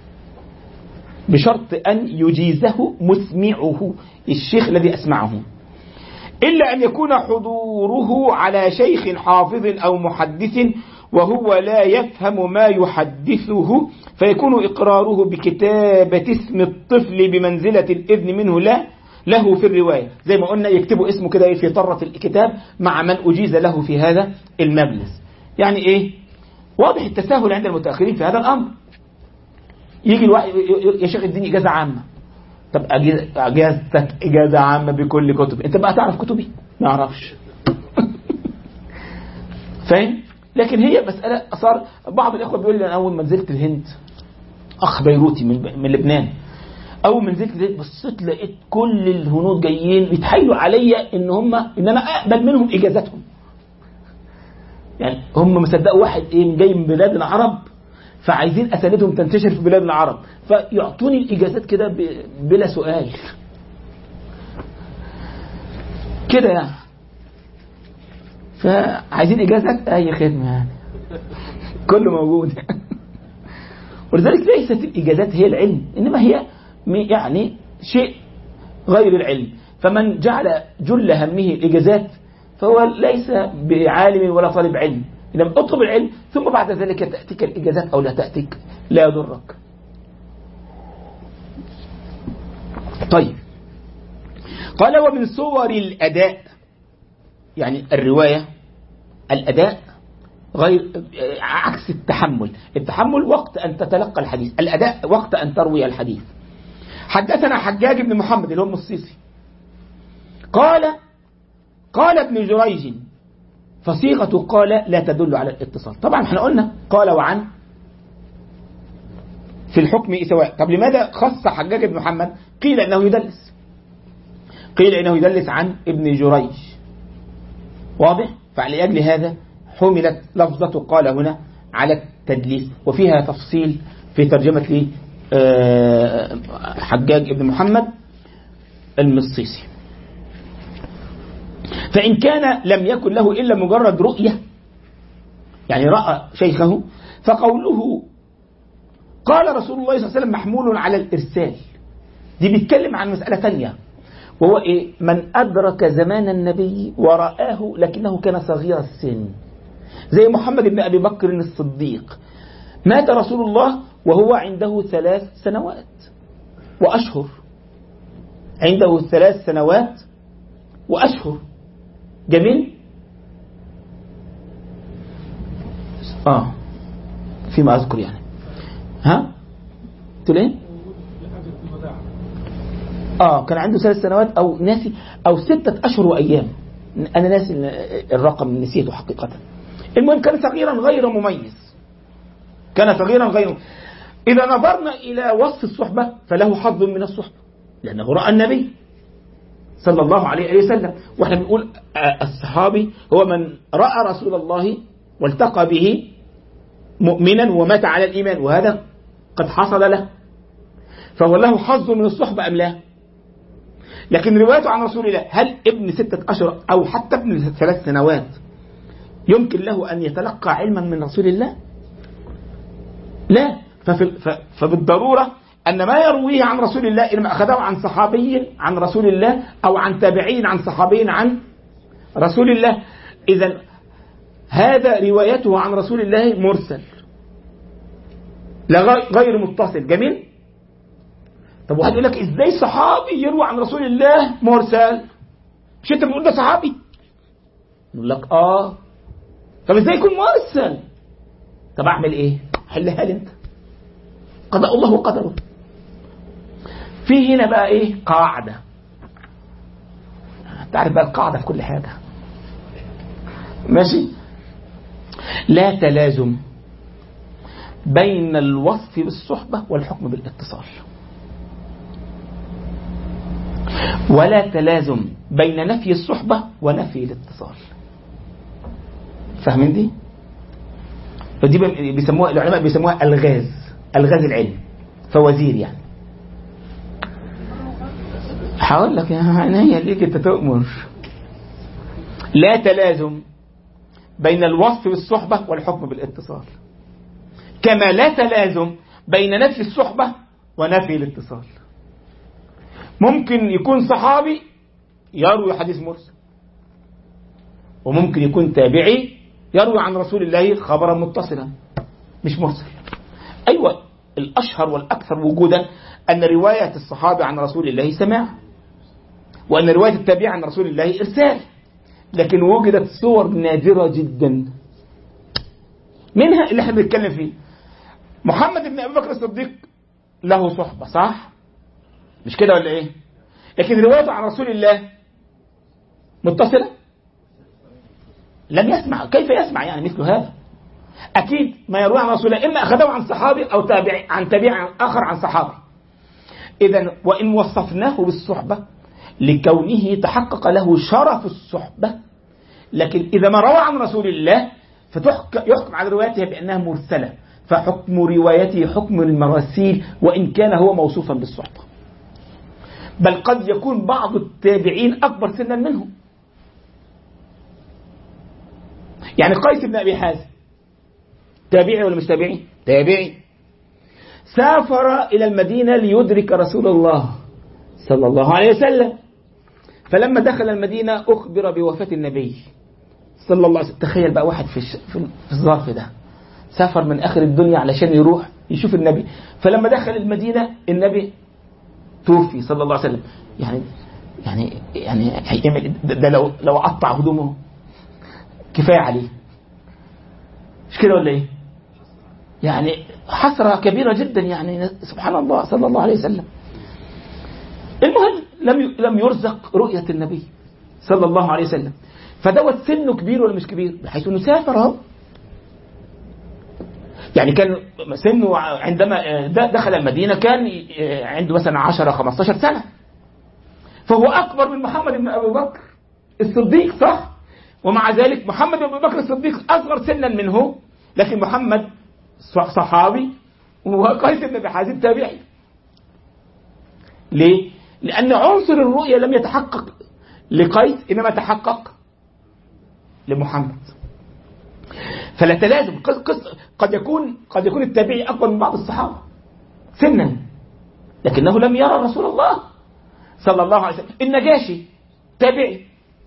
بشرط أن يجيزه مسمعه، الشيخ الذي أسمعه، إلا أن يكون حضوره على شيخ حافظ أو محدث وهو لا يفهم ما يحدثه، فيكون إقراره بكتابة اسم الطفل بمنزلة الإذن منه له في الرواية. زي ما قلنا يكتبوا اسمه كده في طرة الكتاب مع من أجيز له في هذا المجلس. يعني إيه؟ واضح التساهل عند المتأخرين في هذا الأمر. يجي الواحد يا شيخ اديني إجازة عامة. طب أجازتك إجازة عامة بكل كتب، أنت بقى تعرف كتبي؟ ما أعرفش. فاهم؟ لكن هي مسألة صار بعض الإخوة بيقول لي أنا أول ما نزلت الهند، أخ بيروتي من لبنان، أول ما نزلت الهند بصيت لقيت كل الهنود جايين يتحايلوا عليا إن أنا أقبل منهم إجازتهم. يعني هم مصدقوا واحد جاي من بلاد العرب، فعايزين أسانيدهم تنتشر في بلاد العرب، فيعطوني الإجازات كده بلا سؤال كده يعني. فعايزين إجازات أي خدمة يعني، كله موجود. ولذلك ليست الإجازات هي العلم، إنما هي يعني شيء غير العلم. فمن جعل جل همه الإجازات فهو ليس بعالم ولا طالب علم. إنما اطلب العلم ثم بعد ذلك تأتيك الإجازات أو لا تأتيك لا يضرك. طيب، قال ومن صور الأداء، يعني الرواية الأداء غير عكس التحمل. التحمل وقت أن تتلقى الحديث، الأداء وقت أن تروي الحديث. حدثنا حجاج بن محمد اللي هو الصيصي قال ابن جريج، فصيغة قال لا تدل على الاتصال. طبعا احنا قلنا قال وعن في الحكم سواء. طب لماذا خص حجاج بن محمد؟ قيل انه يدلس عن ابن جريج، واضح؟ فلأجل هذا حملت لفظة قال هنا على التدليس، وفيها تفصيل في ترجمة حجاج بن محمد المصيصي. فإن كان لم يكن له إلا مجرد رؤية، يعني رأى شيخه، فقوله قال رسول الله صلى الله عليه وسلم محمول على الإرسال، دي بيتكلم عن مسألة تانية، وهو من أدرك زمان النبي ورآه لكنه كان صغير السن، زي محمد بن أبي بكر الصديق، مات رسول الله وهو عنده 3 سنوات وأشهر، عنده 3 سنوات وأشهر. جميل؟ فيما أذكر يعني. تقول ايه؟ كان عنده 3 سنوات أو ناسي، أو 6 أشهر وأيام، أنا ناسي الرقم، نسيته حقيقة. المهم كان صغيرا غير مميز، إذا نظرنا إلى وصف الصحبة فله حظ من الصحبة، لأنه رأى النبي صلى الله عليه وسلم. وإحنا بنقول الصحابي هو من رأى رسول الله والتقى به مؤمنا ومات على الإيمان، وهذا قد حصل له، فهو له حظ من الصحبة أم لا؟ لكن روايته عن رسول الله، هل ابن 6 أشهر أو حتى ابن 3 سنوات يمكن له أن يتلقى علما من رسول الله؟ لا. فبالضرورة أن ما يرويه عن رسول الله إنما أخذه عن صحابي عن رسول الله، أو عن تابعين عن صحابي عن رسول الله. إذن هذا روايته عن رسول الله مرسل، لا غير متصل. جميل؟ طب واحد يقول لك إزاي صحابي يروى عن رسول الله مرسل؟ مش أنت بتقول ده صحابي؟ يقول لك طب إزاي يكون مرسل؟ طب أعمل إيه؟ حلها لي أنت، قضاء الله وقدره. في هنا بقى قاعدة، تعرف بقى القاعدة في كل حاجة، ماشي؟ لا تلازم بين الوصف بالصحبة والحكم بالاتصال، ولا تلازم بين نفي الصحبة ونفي الاتصال. فاهمين دي؟ فدي بيسموها العلماء بيسموها الغاز العلم، فوازير يعني. هقول لك يعني هي ليك انت تؤمر. لا تلازم بين الوصف بالصحبة والحكم بالاتصال، كما لا تلازم بين نفي الصحبة ونفي الاتصال. ممكن يكون صحابي يروي حديث مرسل، وممكن يكون تابعي يروي عن رسول الله خبرا متصلا مش مرسل. أيوة، الأشهر والأكثر وجودا أن رواية الصحابة عن رسول الله سماع، وأن رواية التابعين عن رسول الله إرسال، لكن وجدت صور نادرة جدا، منها اللي احنا بنتكلم فيه. محمد بن أبي بكر الصديق له صحبة، صح؟ مش كده ولا إيه؟ لكن روايته عن رسول الله متصلة؟ لم يسمع. كيف يسمع يعني مثل هذا؟ أكيد ما يروي عن رسول الله إما أخذه عن صحابي أو عن تابع آخر عن صحابي. إذن وإن وصفناه بالصحبة لكونه تحقق له شرف الصحبة، لكن إذا ما روى عن رسول الله يحكم على روايته بأنها مرسلة، فحكم روايته حكم المراسيل وإن كان هو موصوفا بالصحبة. بل قد يكون بعض التابعين أكبر سنا منه. يعني قيس بن أبي حازم تابعي ولا مش تابعي؟ تابعي. سافر إلى المدينة ليدرك رسول الله صلى الله عليه وسلم، فلما دخل المدينة أخبر بوفاة النبي صلى الله عليه وسلم. تخيل بقى واحد في الظرف ده سافر من آخر الدنيا علشان يروح يشوف النبي، فلما دخل المدينة النبي توفي صلى الله عليه وسلم. يعني هيعمل ده لو قطع هدومه كفاية عليه، مش كده ولا ايه؟ يعني حسرة كبيرة جدا، يعني سبحان الله صلى الله عليه وسلم. المهم لم يرزق رؤية النبي صلى الله عليه وسلم، فدوت سنه كبير ولا مش كبير؟ بحيث انه سافر اهو. يعني كان سنه عندما دخل المدينة كان عنده مثلا 10-15 سنة، فهو أكبر من محمد بن أبي بكر الصديق، صح؟ ومع ذلك محمد بن أبي بكر الصديق أصغر سنا منه، لكن محمد صحابي وقيس بن أبي حازم تابعي. ليه؟ لأن عنصر الرؤية لم يتحقق لقيس، إنما تحقق لمحمد. فلا تلازم. قد يكون التابعي أكبر من بعض الصحابة سنا، لكنه لم يرى رسول الله صلى الله عليه وسلم. النجاشي تابعي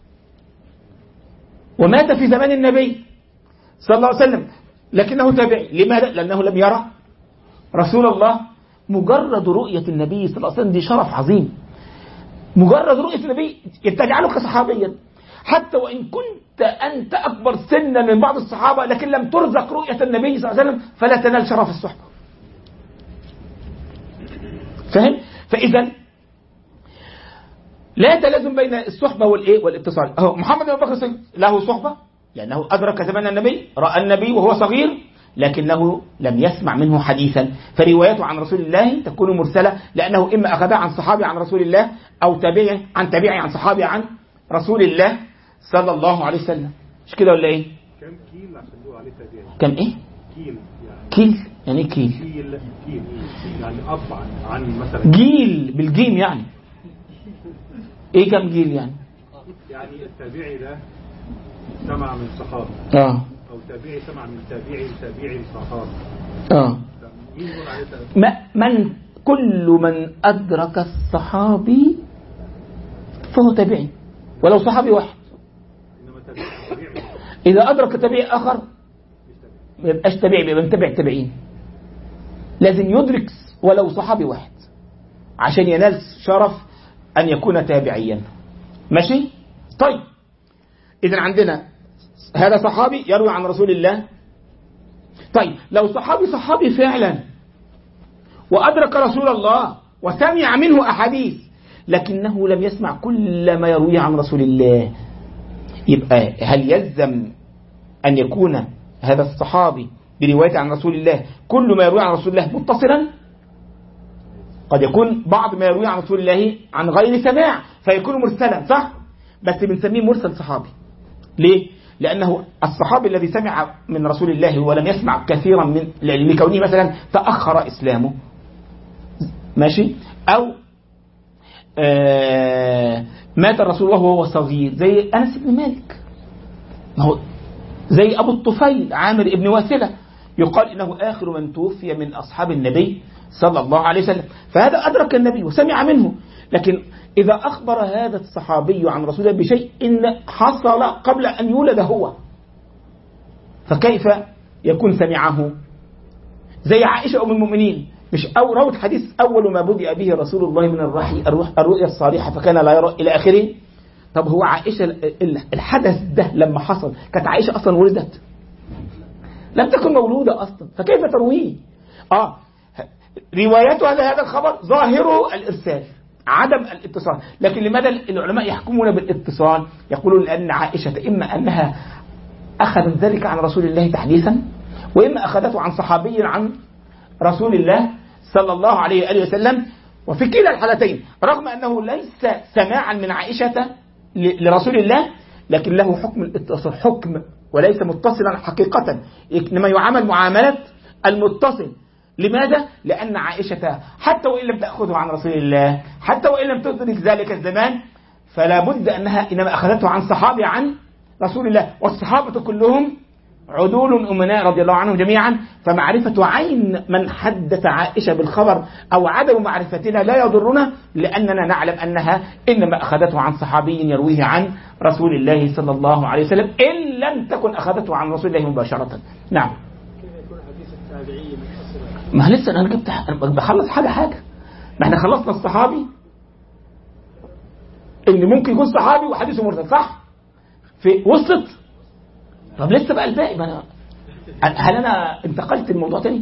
ومات في زمان النبي صلى الله عليه وسلم، لكنه تابعي. لماذا؟ لأنه لم يرى رسول الله. مجرد رؤية النبي صلى الله عليه وسلم دي شرف عظيم. مجرد رؤية النبي تجعلك صحابيا، حتى وإن كنت أنت أكبر سنا من بعض الصحابة، لكن لم ترزق رؤية النبي صلى الله عليه وسلم فلا تنال شرف الصحبة. فهم؟ فإذا لا تلازم بين الصحبة والاتصال. محمد بن بكر الصديق له صحبة لأنه أدرك زمان النبي، رأى النبي وهو صغير، لكنه لم يسمع منه حديثا، فروايته عن رسول الله تكون مرسلة، لأنه إما أخذها عن صحابي عن رسول الله أو تابعي عن صحابي عن رسول الله صلى الله عليه وسلم. مش كده ولا إيه؟ كم كيل عشان نقول عليه تابعي؟ كم إيه؟ كيل يعني كيل يعني أب عن مثلا جيل بالجيم، يعني إيه كم جيل يعني التابعي ده سمع من صحابي أو تابعي سمع من تابعي صحابي. مين يقول عليه تابعي؟ كل من أدرك الصحابي فهو تابعي ولو صحابي واحد. إذا أدرك تابعي آخر ما يبقاش تابعي، يبقى متابع تابعين. لازم يدرك ولو صحابي واحد عشان ينال شرف أن يكون تابعيا. ماشي؟ طيب، إذن عندنا هذا صحابي يروي عن رسول الله. طيب لو صحابي فعلا وأدرك رسول الله وسمع منه أحاديث، لكنه لم يسمع كل ما يروي عن رسول الله، يبقى هل يلزم أن يكون هذا الصحابي برواية عن رسول الله كل ما يروي عن رسول الله متصلا؟ قد يكون بعض ما يروي عن رسول الله عن غير سماع فيكون مرسلا، صح؟ بس بنسميه مرسل صحابي. ليه؟ لأنه الصحابي الذي سمع من رسول الله ولم يسمع كثيرا لكونه مثلا تأخر إسلامه، ماشي، أو مات الرسول وهو صغير، زي أنس بن مالك، زي أبو الطفيل عامر بن واسلة، يقال إنه آخر من توفي من أصحاب النبي صلى الله عليه وسلم. فهذا أدرك النبي وسمع منه، لكن إذا أخبر هذا الصحابي عن رسول الله بشيء إن حصل قبل أن يولد هو، فكيف يكون سمعه؟ زي عائشة أم المؤمنين، مش روت حديث أول ما بدأ به رسول الله من الرؤيا الصالحة فكان لا يرى إلى آخره. طب هو عائشة الحدث ده لما حصل كانت عائشة أصلا ولدت؟ لم تكن مولودة أصلا، فكيف ترويه؟ روايته هذا الخبر ظاهره الإرسال، عدم الاتصال. لكن لماذا العلماء يحكمون بالاتصال؟ يقولون لأن عائشة إما أنها أخذت ذلك عن رسول الله تحديثا، وإما أخذته عن صحابي عن رسول الله صلى الله عليه وآله وسلم. وفي كلا الحالتين رغم أنه ليس سماعا من عائشة لرسول الله، لكن له حكم الاتصال، حكم وليس متصلا حقيقة، إنما يعامل معاملة المتصل. لماذا؟ لأن عائشة حتى وإن لم تأخذه عن رسول الله، حتى وإن لم تدرك ذلك الزمان، فلا بد أنها إنما أخذته عن صحابي عن رسول الله، والصحابة كلهم عدول أمناء رضي الله عنهم جميعا. فمعرفة عين من حدث عائشة بالخبر أو عدم معرفتنا لا يضرنا، لأننا نعلم أنها إنما أخذته عن صحابي يرويه عن رسول الله صلى الله عليه وسلم، إن لم تكن أخذته عن رسول الله مباشرة. نعم. ما لسه أنا جبت بخلص حاجة. ما احنا خلصنا الصحابي إن ممكن يكون صحابي وحديثه مرسل، صح؟ في وسط. طب لسه بقى الباقي. هل أنا انتقلت الموضوع تاني؟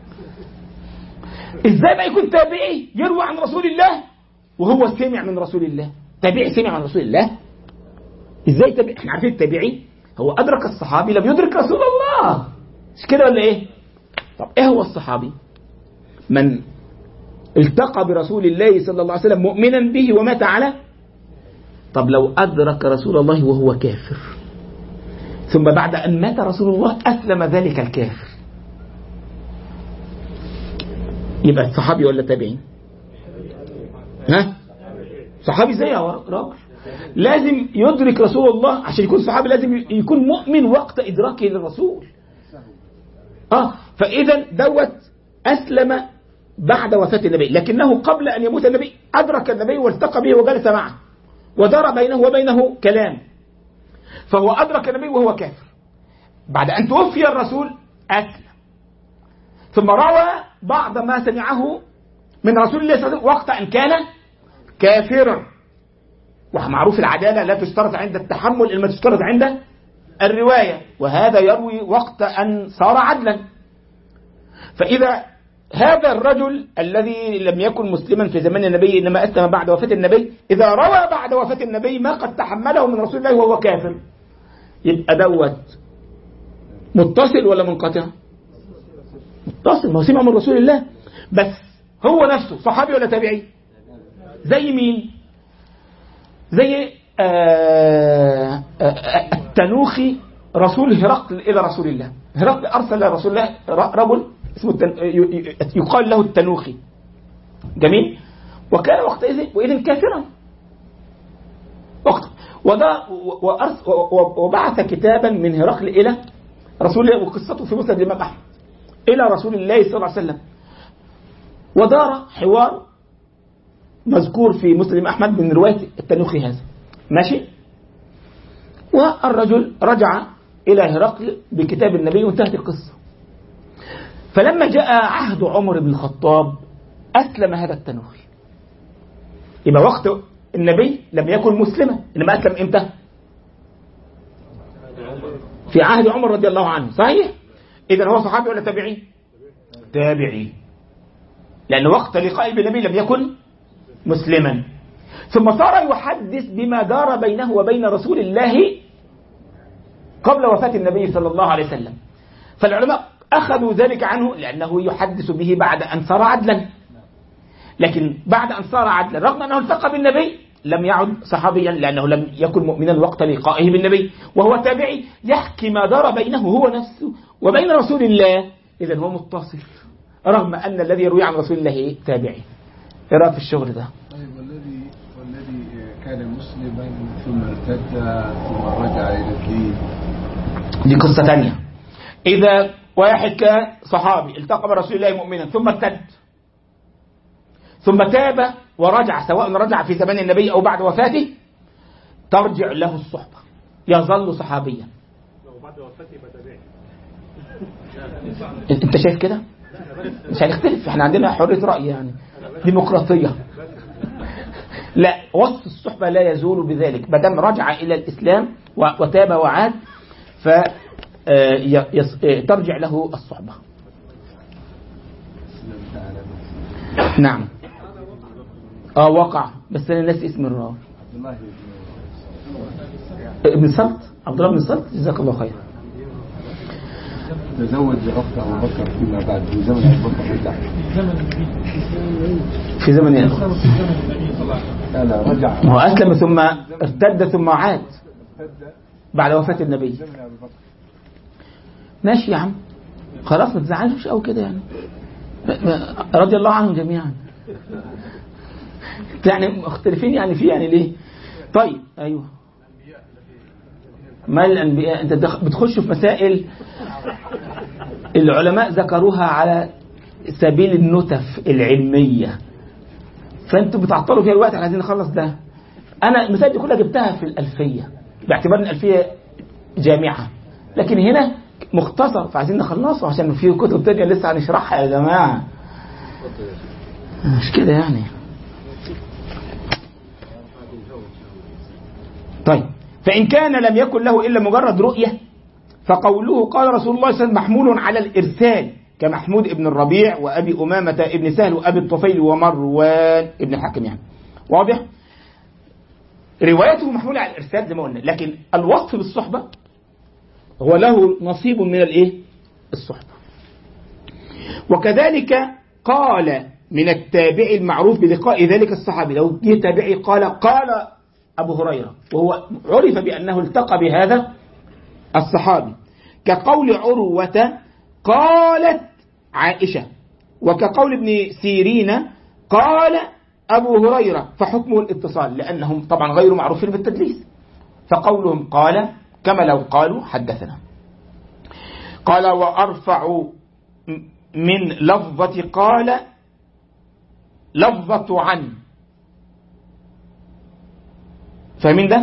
إزاي بقى يكون تابعي يروي عن رسول الله وهو سمع من رسول الله؟ تابعي سمع من رسول الله إزاي تابعي؟ احنا عارفين التابعي هو أدرك الصحابي لم يدرك رسول الله، مش كده ولا إيه؟ طب إيه هو الصحابي؟ من التقى برسول الله صلى الله عليه وسلم مؤمنا به ومات على. طب لو أدرك رسول الله وهو كافر، ثم بعد أن مات رسول الله أسلم ذلك الكافر، يبقى الصحابي ولا تابعي؟ صحابي زي راجل لازم يدرك رسول الله عشان يكون صحابي، لازم يكون مؤمن وقت إدراكه للرسول. فإذا دوت أسلم بعد وفاة النبي، لكنه قبل أن يموت النبي أدرك النبي والتقى به وجلس معه ودار بينه وبينه كلام، فهو أدرك النبي وهو كافر. بعد أن توفي الرسول أسلم، ثم روى بعض ما سمعه من رسول الله صلى الله عليه وسلم وقت أن كان كافرا. ومعروف العدالة لا تشترط عند التحمل إنما تشترط عند الرواية، وهذا يروي وقت أن صار عدلا. فإذا هذا الرجل الذي لم يكن مسلما في زمن النبي إنما أسلم بعد وفاة النبي، إذا روى بعد وفاة النبي ما قد تحمله من رسول الله وهو كافر، يبقى دوت متصل ولا منقطع؟ متصل، ما هو سمع من رسول الله، بس هو نفسه صحابي ولا تابعي؟ زي مين؟ زي التنوخي رسول هرقل إلى رسول الله. هرقل أرسل رسول الله رجل اسمه يقال له التنوخي، جميل، وكان وقتئذ كافرا وبعث كتابا من هرقل إلى رسول الله، وقصته في مسند الإمام أحمد، إلى رسول الله صلى الله عليه وسلم، ودار حوار مذكور في مسلم أحمد من رواية التنوخي هذا، ماشي. والرجل رجع إلى هرقل بكتاب النبي وانتهت القصة. فلما جاء عهد عمر بن الخطاب أسلم هذا التنوخي. يبقى وقت النبي لم يكن مسلما، إنما أسلم إمتى؟ في عهد عمر رضي الله عنه، صحيح؟ إذن هو صحابي ولا تابعي؟ تابعي، لأن وقت لقائه بالنبي لم يكن مسلما، ثم صار يحدث بما دار بينه وبين رسول الله قبل وفاة النبي صلى الله عليه وسلم. فالعلماء أخذوا ذلك عنه لأنه يحدث به بعد أن صار عدلا، لكن بعد أن صار عدلا رغم أنه التقى بالنبي لم يعد صحابيا، لأنه لم يكن مؤمنا وقت لقائه بالنبي، وهو تابعي يحكي ما دار بينه هو نفسه وبين رسول الله، إذن هو متصل رغم أن الذي يروي عن رسول الله تابعي. إيه رأيك في الشغل ده؟ طيب والذي كان مسلما ثم ارتد ثم رجع إلى الدين، دي قصة ثانية. إذا واحد كان صحابي التقى برسول الله مؤمنا ثم ارتد ثم تاب ورجع، سواء رجع في زمان النبي أو بعد وفاته، ترجع له الصحبة، يظل صحابيا. لو بعد وفاتي بتابعه. انت شايف كده؟ مش هنختلف، احنا عندنا حرية رأي يعني، ديمقراطية. لا، وصف الصحبة لا يزول بذلك، بدم رجع إلى الإسلام وتاب وعاد فترجع له الصحبة. نعم. وقع، بس أنا ناسي اسم الراوي. ابن سلط، عبد الله بن سلط، جزاك الله خير. تزوج أخت أبو بكر فيما بعد، في زمن أبو بكر رجع. في زمن ايه؟ لا رجع. هو أسلم ثم ارتد ثم عاد بعد وفاة النبي. ماشي يا عم، خلاص ما تزعلوش أو كده يعني، رضي الله عنهم جميعا. يعني مختلفين يعني في يعني ليه؟ طيب أيوه، ما الأنبياء؟ أنت بتخش في مسائل العلماء ذكروها على سبيل النتف العلمية، فأنتوا بتعطلوا فيها الوقت. عايزين نخلص ده. أنا المسائل دي كلها جبتها في الألفية باعتبار الألفية جامعة، لكن هنا مختصر، فعايزين نخلصه عشان في كتب تانية لسه هنشرحها يا جماعة، مش كده يعني. طيب، فإن كان لم يكن له إلا مجرد رؤية فقوله قال رسول الله صلى الله عليه وسلم محمول على الإرسال، كمحمود ابن الربيع وأبي أمامة ابن سهل وأبي الطفيل ومروان ابن الحكم، يعني واضح؟ روايته محمولة على الإرسال زي ما قلنا، لكن الوصف بالصحبة هو له نصيب من الإيه؟ الصحبة. وكذلك قال من التابع المعروف بلقاء ذلك الصحابي، لو جه تابعي قال أبو هريرة، وهو عرف بأنه التقى بهذا الصحابي، كقول عروة قالت عائشة، وكقول ابن سيرين قال أبو هريرة، فحكمه الاتصال لأنهم طبعا غير معروفين بالتدليس، فقولهم قال كما لو قالوا حدثنا. قال وأرفع من لفظة قال لفظة عن، فاهمين ده؟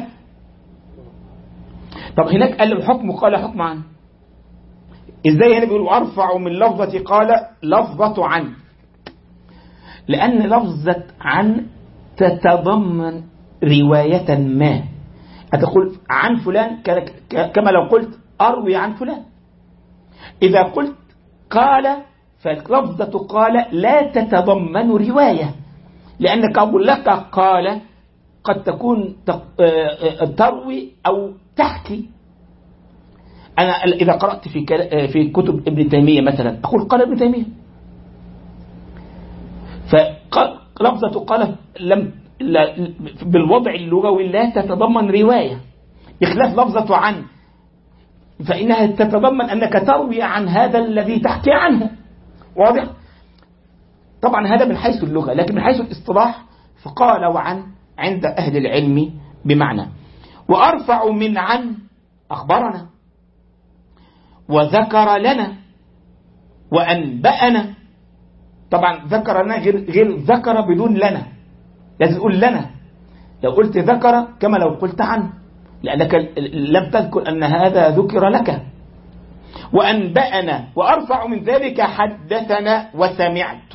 طب هناك قال الحكم قال حكم عن، ازاي هنا بيقولوا أرفع من لفظة قال لفظة عن؟ لأن لفظة عن تتضمن رواية ما، أتقول عن فلان كما لو قلت أروي عن فلان. إذا قلت قال فلفظة قال لا تتضمن رواية، لأنك أقول لك قال قد تكون تروي أو تحكي. أنا إذا قرأت في كتب ابن تيمية مثلا أقول قال ابن تيمية، فلفظة قال لم بالوضع اللغوي لا تتضمن رواية، بخلاف لفظة عن فإنها تتضمن أنك تروي عن هذا الذي تحكي عنه. واضح؟ طبعا هذا من حيث اللغة، لكن من حيث الاصطلاح فقال وعن عند أهل العلم بمعنى. وأرفع من عن أخبرنا وذكر لنا وأنبأنا. طبعا ذكر لنا غير ذكر بدون لنا، لازم تقول لنا. لو قلت ذكر كما لو قلت عن، لأنك لم تذكر أن هذا ذكر لك. وأنبأنا، وأرفع من ذلك حدثنا وسمعت.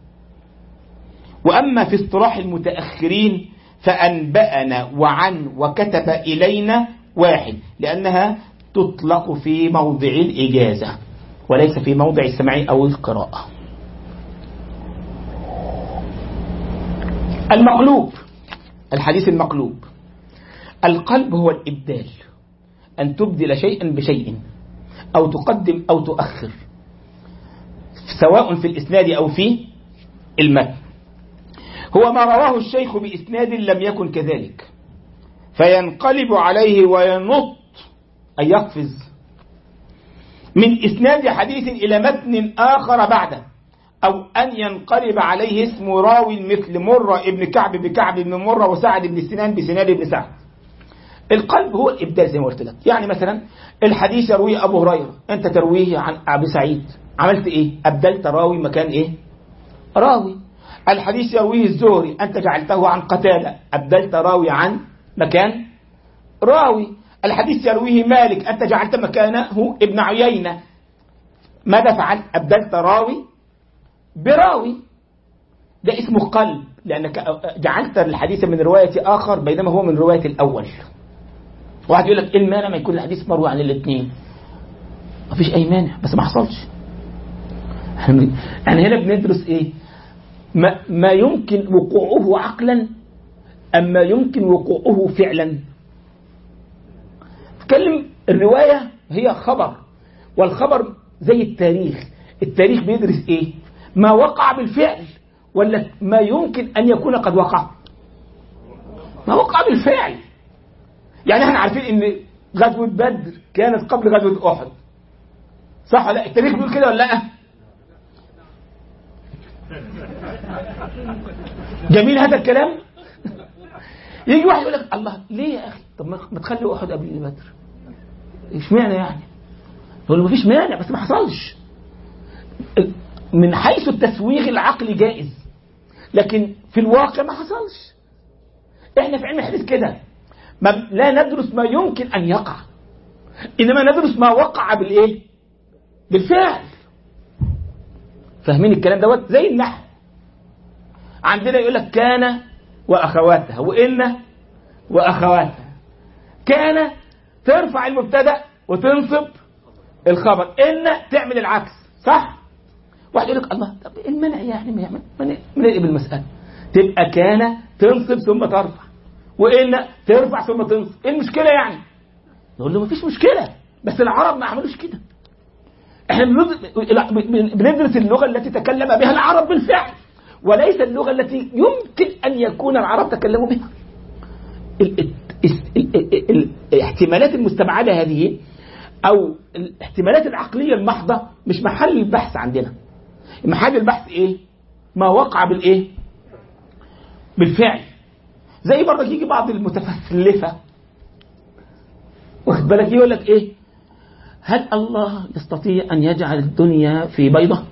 وأما في اصطلاح المتأخرين فأنبأنا وعن وكتب إلينا واحد، لأنها تطلق في موضع الإجازة وليس في موضع السمع أو القراءة. المقلوب، الحديث المقلوب، القلب هو الإبدال، أن تبدل شيئا بشيء أو تقدم أو تؤخر، سواء في الإسناد أو في المتن. هو ما رواه الشيخ بإسناد لم يكن كذلك فينقلب عليه وينط أي يقفز من إسناد حديث إلى متن آخر بعده، أو أن ينقلب عليه اسم راوي مثل مرة ابن كعب بكعب بن مرة وسعد بن سنان بسنان بن سعد. القلب هو الإبدال زي ما قلت لك. يعني مثلا الحديث يرويه أبو هريرة، أنت ترويه عن أبي سعيد، عملت إيه؟ أبدلت راوي مكان إيه؟ راوي. الحديث يرويه الزهري، أنت جعلته عن قتادة، أبدلت راوي عن مكان راوي. الحديث يرويه مالك أنت جعلت مكانه ابن عيينة، ماذا فعل؟ أبدلت راوي براوي، ده اسمه قلب، لأنك جعلت الحديث من رواية آخر بينما هو من رواية الأول. واحد يقول لك إيه المانع ما يكون الحديث مروي عن الاثنين؟ ما فيش أي مانع، بس ما حصلش. يعني هنا بندرس إيه؟ ما يمكن وقوعه عقلا أم ما يمكن وقوعه فعلا. تكلم الرواية هي خبر، والخبر زي التاريخ بيدرس إيه؟ ما وقع بالفعل ولا ما يمكن أن يكون قد وقع؟ ما وقع بالفعل. يعني احنا عارفين ان غزوة بدر كانت قبل غزوة أحد، صح ولا لا؟ التاريخ بيقول كده ولا لا؟ جميل هذا الكلام. يجي واحد يقول لك الله ليه يا أخي؟ طب ما تخلي أحد قبل بدر، إيش معنى يعني؟ يقول له مفيش مانع بس ما حصلش. من حيث التسويغ العقلي جائز، لكن في الواقع ما حصلش. احنا في علم الحديث كده لا ندرس ما يمكن أن يقع، إنما ندرس ما وقع بالإيه؟ بالفعل. فاهمين الكلام دوت؟ زي النحو عندنا يقول لك كان وأخواتها وإن وأخواتها. كان ترفع المبتدأ وتنصب الخبر، إن تعمل العكس، صح؟ واحد يقول لك الله طب المنع يعني ما نقلب المسألة، تبقى كان تنصب ثم ترفع، وإن ترفع ثم تنصب. إيه المشكلة يعني؟ نقول له مفيش مشكلة، بس العرب ما عملوش كده. احنا بندرس اللغة التي تكلم بها العرب بالفعل، وليس اللغة التي يمكن أن يكون العرب تكلموا بها. الاحتمالات المستبعدة هذه أو الاحتمالات العقلية المحضة مش محل البحث عندنا. محل البحث إيه؟ ما وقع بالإيه؟ بالفعل. زي برضك يجي بعض المتفلسفة واخد بالك يقول لك إيه؟ هل الله يستطيع أن يجعل الدنيا في بيضة؟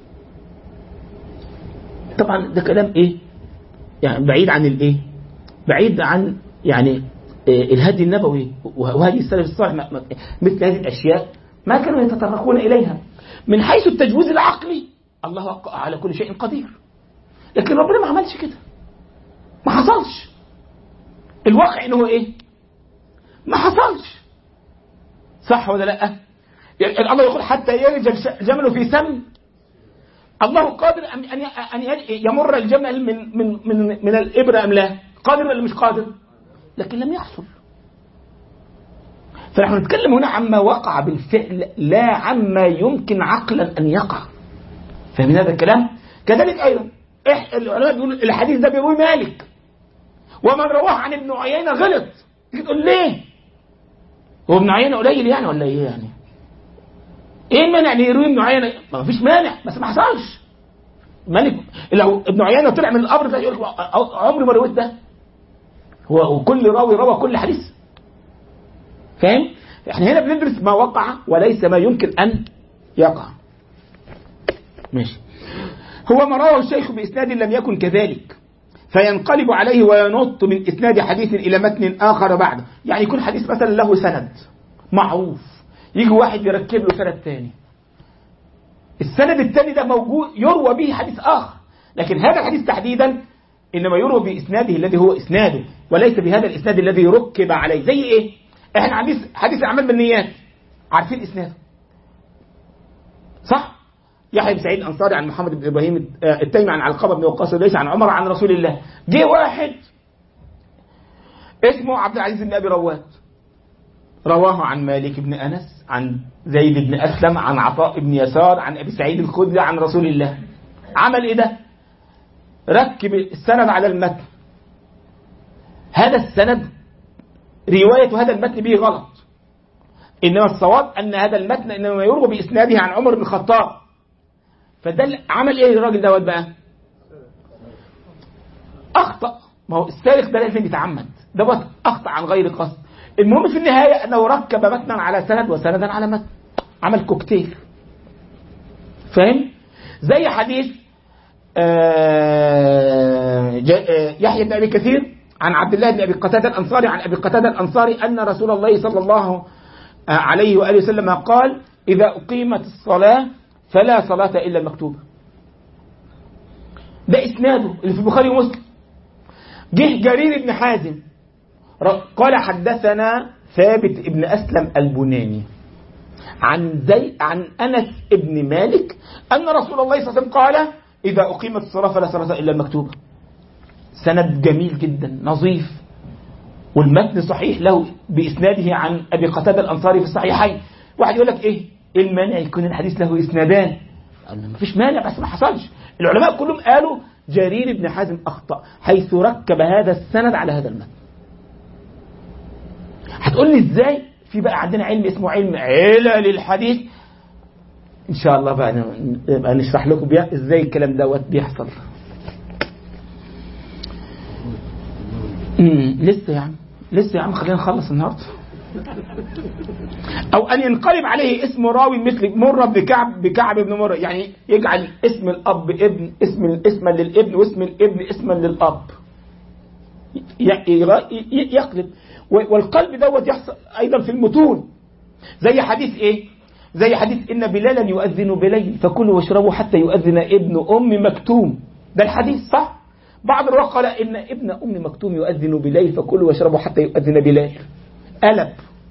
طبعا ده كلام إيه؟ يعني بعيد عن الإيه؟ بعيد عن يعني الهدي النبوي وهدي السلف الصالح. مثل هذه الأشياء ما كانوا يتطرقون إليها. من حيث التجويز العقلي الله على كل شيء قدير، لكن ربنا ما عملش كده، ما حصلش. الواقع إنه إيه؟ ما حصلش، صح ولا لا؟ يعني الله يقول حتى يلج الجمل في سم. الله قادر أن يمر الجمل من الإبرة أم لا؟ قادر ولا مش قادر؟ لكن لم يحصل. فنحن نتكلم هنا عما وقع بالفعل لا عما يمكن عقلا أن يقع. فمن هذا الكلام كذلك أيضا العلماء بيقولوا الحديث ده بيروي مالك، ومن رواه عن ابن عيينة غلط. تقول ليه؟ هو ابن عيينة قليل يعني ولا ايه يعني؟ ايه المانع ان يروي ابن عيينة؟ ما فيش مانع بس ما حصلش. مالك لو ابن عيينة طلع من القبر ده يقول عمري ما رويت ده. هو وكل راوي روى كل حديث. فاهم؟ احنا هنا بندرس ما وقع وليس ما يمكن ان يقع. ماشي. هو ما رواه الشيخ بإسناد لم يكن كذلك فينقلب عليه وينط من إسناد حديث إلى متن آخر بعده. يعني يكون حديث مثلا له سند معروف، يجي واحد يركب له سند تاني، السند التاني ده موجود يروى به حديث آخر، لكن هذا الحديث تحديدا إنما يروى بإسناده الذي هو إسناده وليس بهذا الإسناد الذي ركب عليه. زي إيه؟ إحنا حديث الأعمال بالنيات عارفين إسناده، صح؟ يحيى بن سعيد الأنصاري عن محمد بن إبراهيم التيمي عن علقمة بن وقاص ليس عن عمر عن رسول الله. جه واحد اسمه عبد العزيز بن أبي رواد رواه عن مالك بن أنس عن زيد بن أسلم عن عطاء بن يسار عن أبي سعيد الخدري عن رسول الله. عمل إيه ده؟ ركب السند على المتن. هذا السند رواية هذا المتن به غلط، إنما الصواب أن هذا المتن إنما يروى بإسناده عن عمر بن الخطاب. فده عمل إيه الراجل دوت بقى؟ أخطأ. ما هو السارق ده لازم يتعمد، دوت أخطأ عن غير قصد. المهم في النهاية أنه ركب متنا على سند وسندا على متن، عمل كوكتيل. فاهم؟ زي حديث يحيى بن أبي كثير عن عبد الله بن أبي قتادة الأنصاري عن أبي قتادة الأنصاري أن رسول الله صلى الله عليه وآله وسلم قال: إذا أقيمت الصلاة فلا صلاة إلا المكتوبة. ده إسناده اللي في البخاري ومسلم. جه جرير بن حازم قال: حدثنا ثابت بن أسلم البناني عن أنس بن مالك أن رسول الله صلى الله عليه وسلم قال: إذا أقيمت الصلاة فلا صلاة إلا المكتوبة. سند جميل جدا نظيف، والمتن صحيح له بإسناده عن أبي قتادة الأنصاري في الصحيحين. واحد يقول لك إيه المانع يكون الحديث له إسنادان؟ ما فيش مانع، بس ما حصلش. العلماء كلهم قالوا جرير بن حازم أخطأ حيث ركب هذا السند على هذا المتن. هتقول لي إزاي؟ في بقى عندنا علم اسمه علم علل الحديث، إن شاء الله بقى نشرح لكم إزاي الكلام دوت بيحصل. لسه يا عم خلينا نخلص النهارده. أو أن ينقلب عليه اسم راوي مثل مرة بكعب بن مرة، يعني يجعل اسم الأب ابن اسما للابن واسم الابن اسما للأب، يقلب. والقلب دوت يحصل أيضا في المتون، زي حديث إيه؟ زي حديث إن بلالا يؤذن بليل فكلوا واشربوا حتى يؤذن ابن أم مكتوم. ده الحديث صح؟ بعض الرواة قال إن ابن أم مكتوم يؤذن بليل فكلوا واشربوا حتى يؤذن بليل، قلب.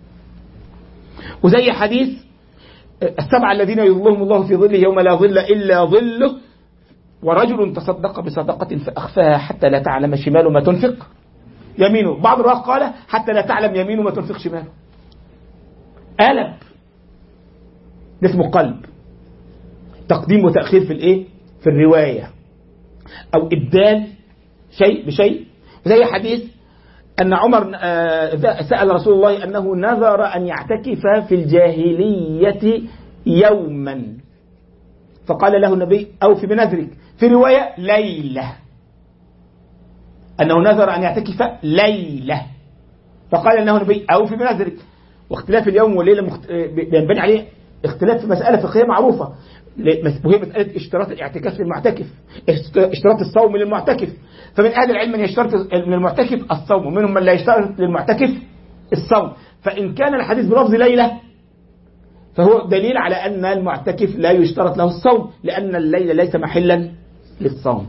وزي حديث السبعة الذين يظلهم الله في ظله يوم لا ظل إلا ظله، ورجل تصدق بصدقة فأخفاها حتى لا تعلم شماله ما تنفق يمينه. بعض الرواة قال حتى لا تعلم يمينه ما تنفق شماله، قلب. ده اسمه قلب، تقديم وتأخير في الايه؟ في الرواية، او ابدال شيء بشيء. زي حديث ان عمر سأل رسول الله انه نذر ان يعتكف في الجاهلية يوما، فقال له النبي اوف بنذرك. في رواية ليلة، انه نذر ان يعتكف ليلة، فقال له النبي اوف بنذرك. واختلاف اليوم والليلة بينبني عليه اختلاف في مسألة فقهية معروفة، وهي مسألة اشتراط الاعتكاف للمعتكف، اشتراط الصوم للمعتكف. فمن أهل العلم من يشترط للمعتكف الصوم، ومنهم من لا يشترط للمعتكف الصوم. فإن كان الحديث بلفظ ليلة فهو دليل على أن المعتكف لا يشترط له الصوم، لأن الليلة ليس محلا للصوم.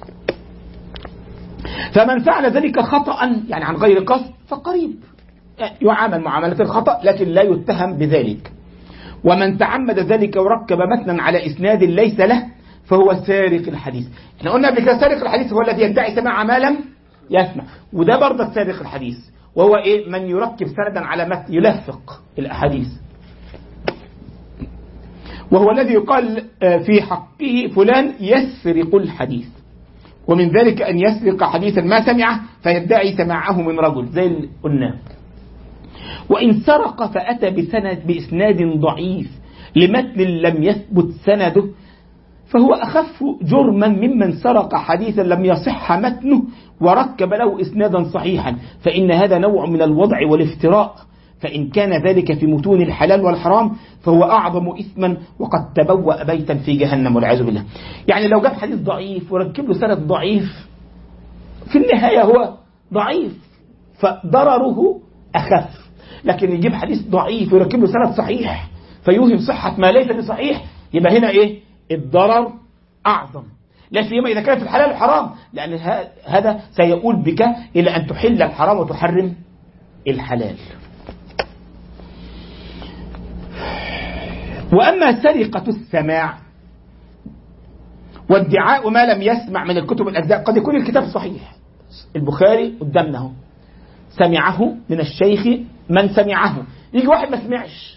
فمن فعل ذلك خطأ يعني عن غير قصد فقريب يعامل معاملة الخطأ لكن لا يتهم بذلك. ومن تعمد ذلك وركب متنا على إسناد ليس له فهو سارق الحديث. احنا قلنا قبل كده سارق الحديث هو الذي يدعي سماع ما لم يسمع، وده برضه سارق الحديث، وهو ايه؟ من يركب سندا على متن، يلفق الأحاديث، وهو الذي يقال في حقه فلان يسرق الحديث. ومن ذلك أن يسرق حديثا ما سمعه فيدعي سماعه من رجل زي اللي قلنا. وإن سرق فأتى بإسناد ضعيف لمتن لم يثبت سنده فهو أخف جرما ممن سرق حديثا لم يصح متنه وركب له إسنادا صحيحا، فإن هذا نوع من الوضع والافتراء. فإن كان ذلك في متون الحلال والحرام فهو أعظم إثما وقد تبوأ بيتا في جهنم والعياذ بالله. يعني لو جاب حديث ضعيف وركب له سند ضعيف في النهاية هو ضعيف فضرره أخف، لكن يجيب حديث ضعيف ويركب له سند صحيح فيوهم صحة ما ليس بصحيح، يبقى هنا إيه؟ الضرر أعظم، لا سيما إذا كان في الحلال والحرام، لأن هذا سيقول بك إلى أن تحل الحرام وتحرم الحلال. وأما سرقة السماع وادعاء ما لم يسمع من الكتب الأجزاء، قد يكون الكتاب صحيح، البخاري قدامنا هو سمعه من الشيخ من سمعه، يجي واحد ما سمعش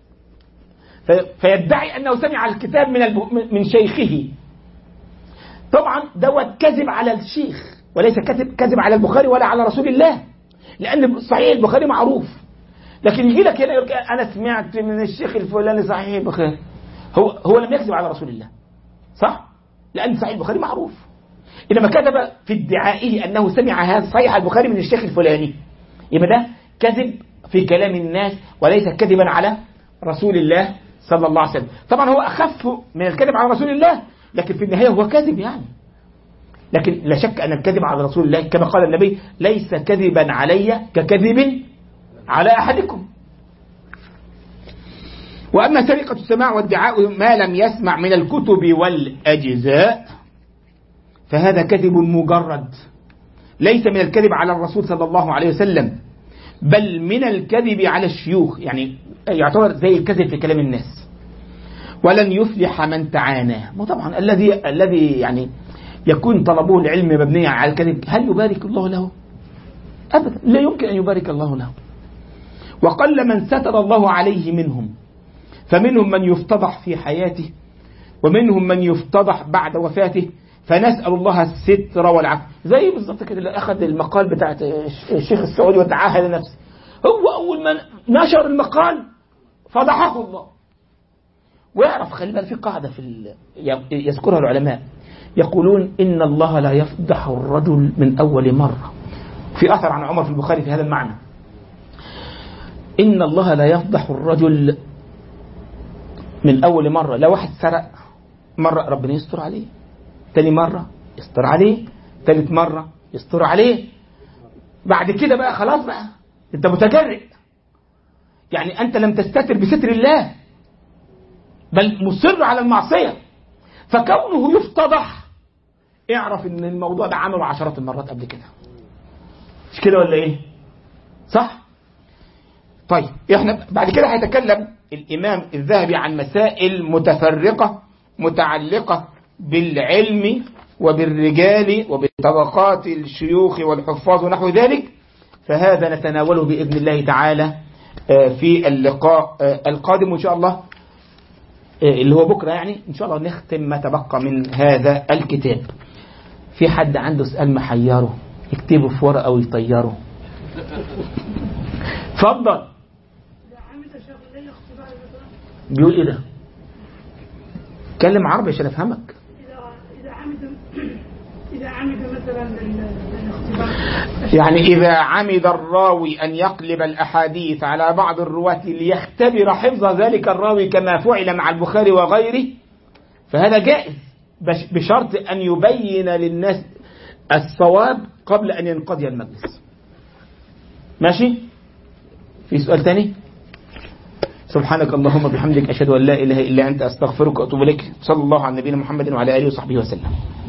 فيدعي أنه سمع الكتاب من شيخه. طبعا دوت كذب على الشيخ وليس كذب على البخاري ولا على رسول الله، لأن صحيح البخاري معروف. لكن يجي لك هنا يقول أنا سمعت من الشيخ الفلاني صحيح البخاري، هو لم يكذب على رسول الله، صح؟ لأن صحيح البخاري معروف. إنما كذب في ادعائه أنه سمع هذا صحيح البخاري من الشيخ الفلاني، يبقى ده كذب في كلام الناس وليس كذبا على رسول الله صلى الله عليه وسلم. طبعا هو أخف من الكذب على رسول الله، لكن في النهاية هو كذب يعني، لكن لا شك أن الكذب على رسول الله كما قال النبي ليس كذبا علي ككذب على أحدكم. وأما سرقة السماع وادعاء ما لم يسمع من الكتب والأجزاء فهذا كذب مجرد، ليس من الكذب على الرسول صلى الله عليه وسلم، بل من الكذب على الشيوخ، يعني يعتبر زي الكذب في كلام الناس. ولن يفلح من تعاناه. وطبعا الذي يعني يكون طلبه العلم مبنيا على الكذب هل يبارك الله له؟ أبدا، لا يمكن أن يبارك الله له. وقل من ستر الله عليه منهم، فمنهم من يفتضح في حياته ومنهم من يفتضح بعد وفاته، فنسأل الله الستر والعفو. زي بالضبط كده اللي أخذ المقال بتاعت الشيخ السعودي وتعاهد نفسه، هو أول من نشر المقال فضحه الله. ويعرف، خلي بالك في قاعدة يذكرها العلماء يقولون إن الله لا يفضح الرجل من أول مرة. في أثر عن عمر في البخاري في هذا المعنى، إن الله لا يفضح الرجل من أول مرة. لو واحد سرق مرة ربنا يستر عليه، تاني مرة يستر عليه، تالت مرة يستر عليه، بعد كده بقى خلاص بقى انت متجرئ، يعني أنت لم تستتر بستر الله بل مصر على المعصية، فكونه يفتضح اعرف ان الموضوع ده عمله عشرات المرات قبل كده. مش كده ولا ايه؟ صح؟ طيب احنا بعد كده هيتكلم الإمام الذهبي عن مسائل متفرقة متعلقة بالعلم وبالرجال وبطبقات الشيوخ والحفاظ ونحو ذلك، فهذا نتناوله بإذن الله تعالى في اللقاء القادم إن شاء الله، اللي هو بكرة يعني إن شاء الله نختم ما تبقى من هذا الكتاب. في حد عنده سؤال محيره يكتبه في ورقة ويطيره؟ اتفضل. بيقول ايه ده؟ كلم عربي عشان افهمك. إذا عمد مثلا يعني إذا عمد الراوي أن يقلب الأحاديث على بعض الرواة ليختبر حفظ ذلك الراوي كما فعل مع البخاري وغيره، فهذا جائز بشرط أن يبين للناس الصواب قبل أن ينقضي المجلس. ماشي؟ في سؤال تاني؟ سبحانك اللهم بحمدك أشهد أن لا إله إلا أنت أستغفرك وأتوب إليك. صلى الله على نبينا محمد وعلى آله وصحبه وسلم.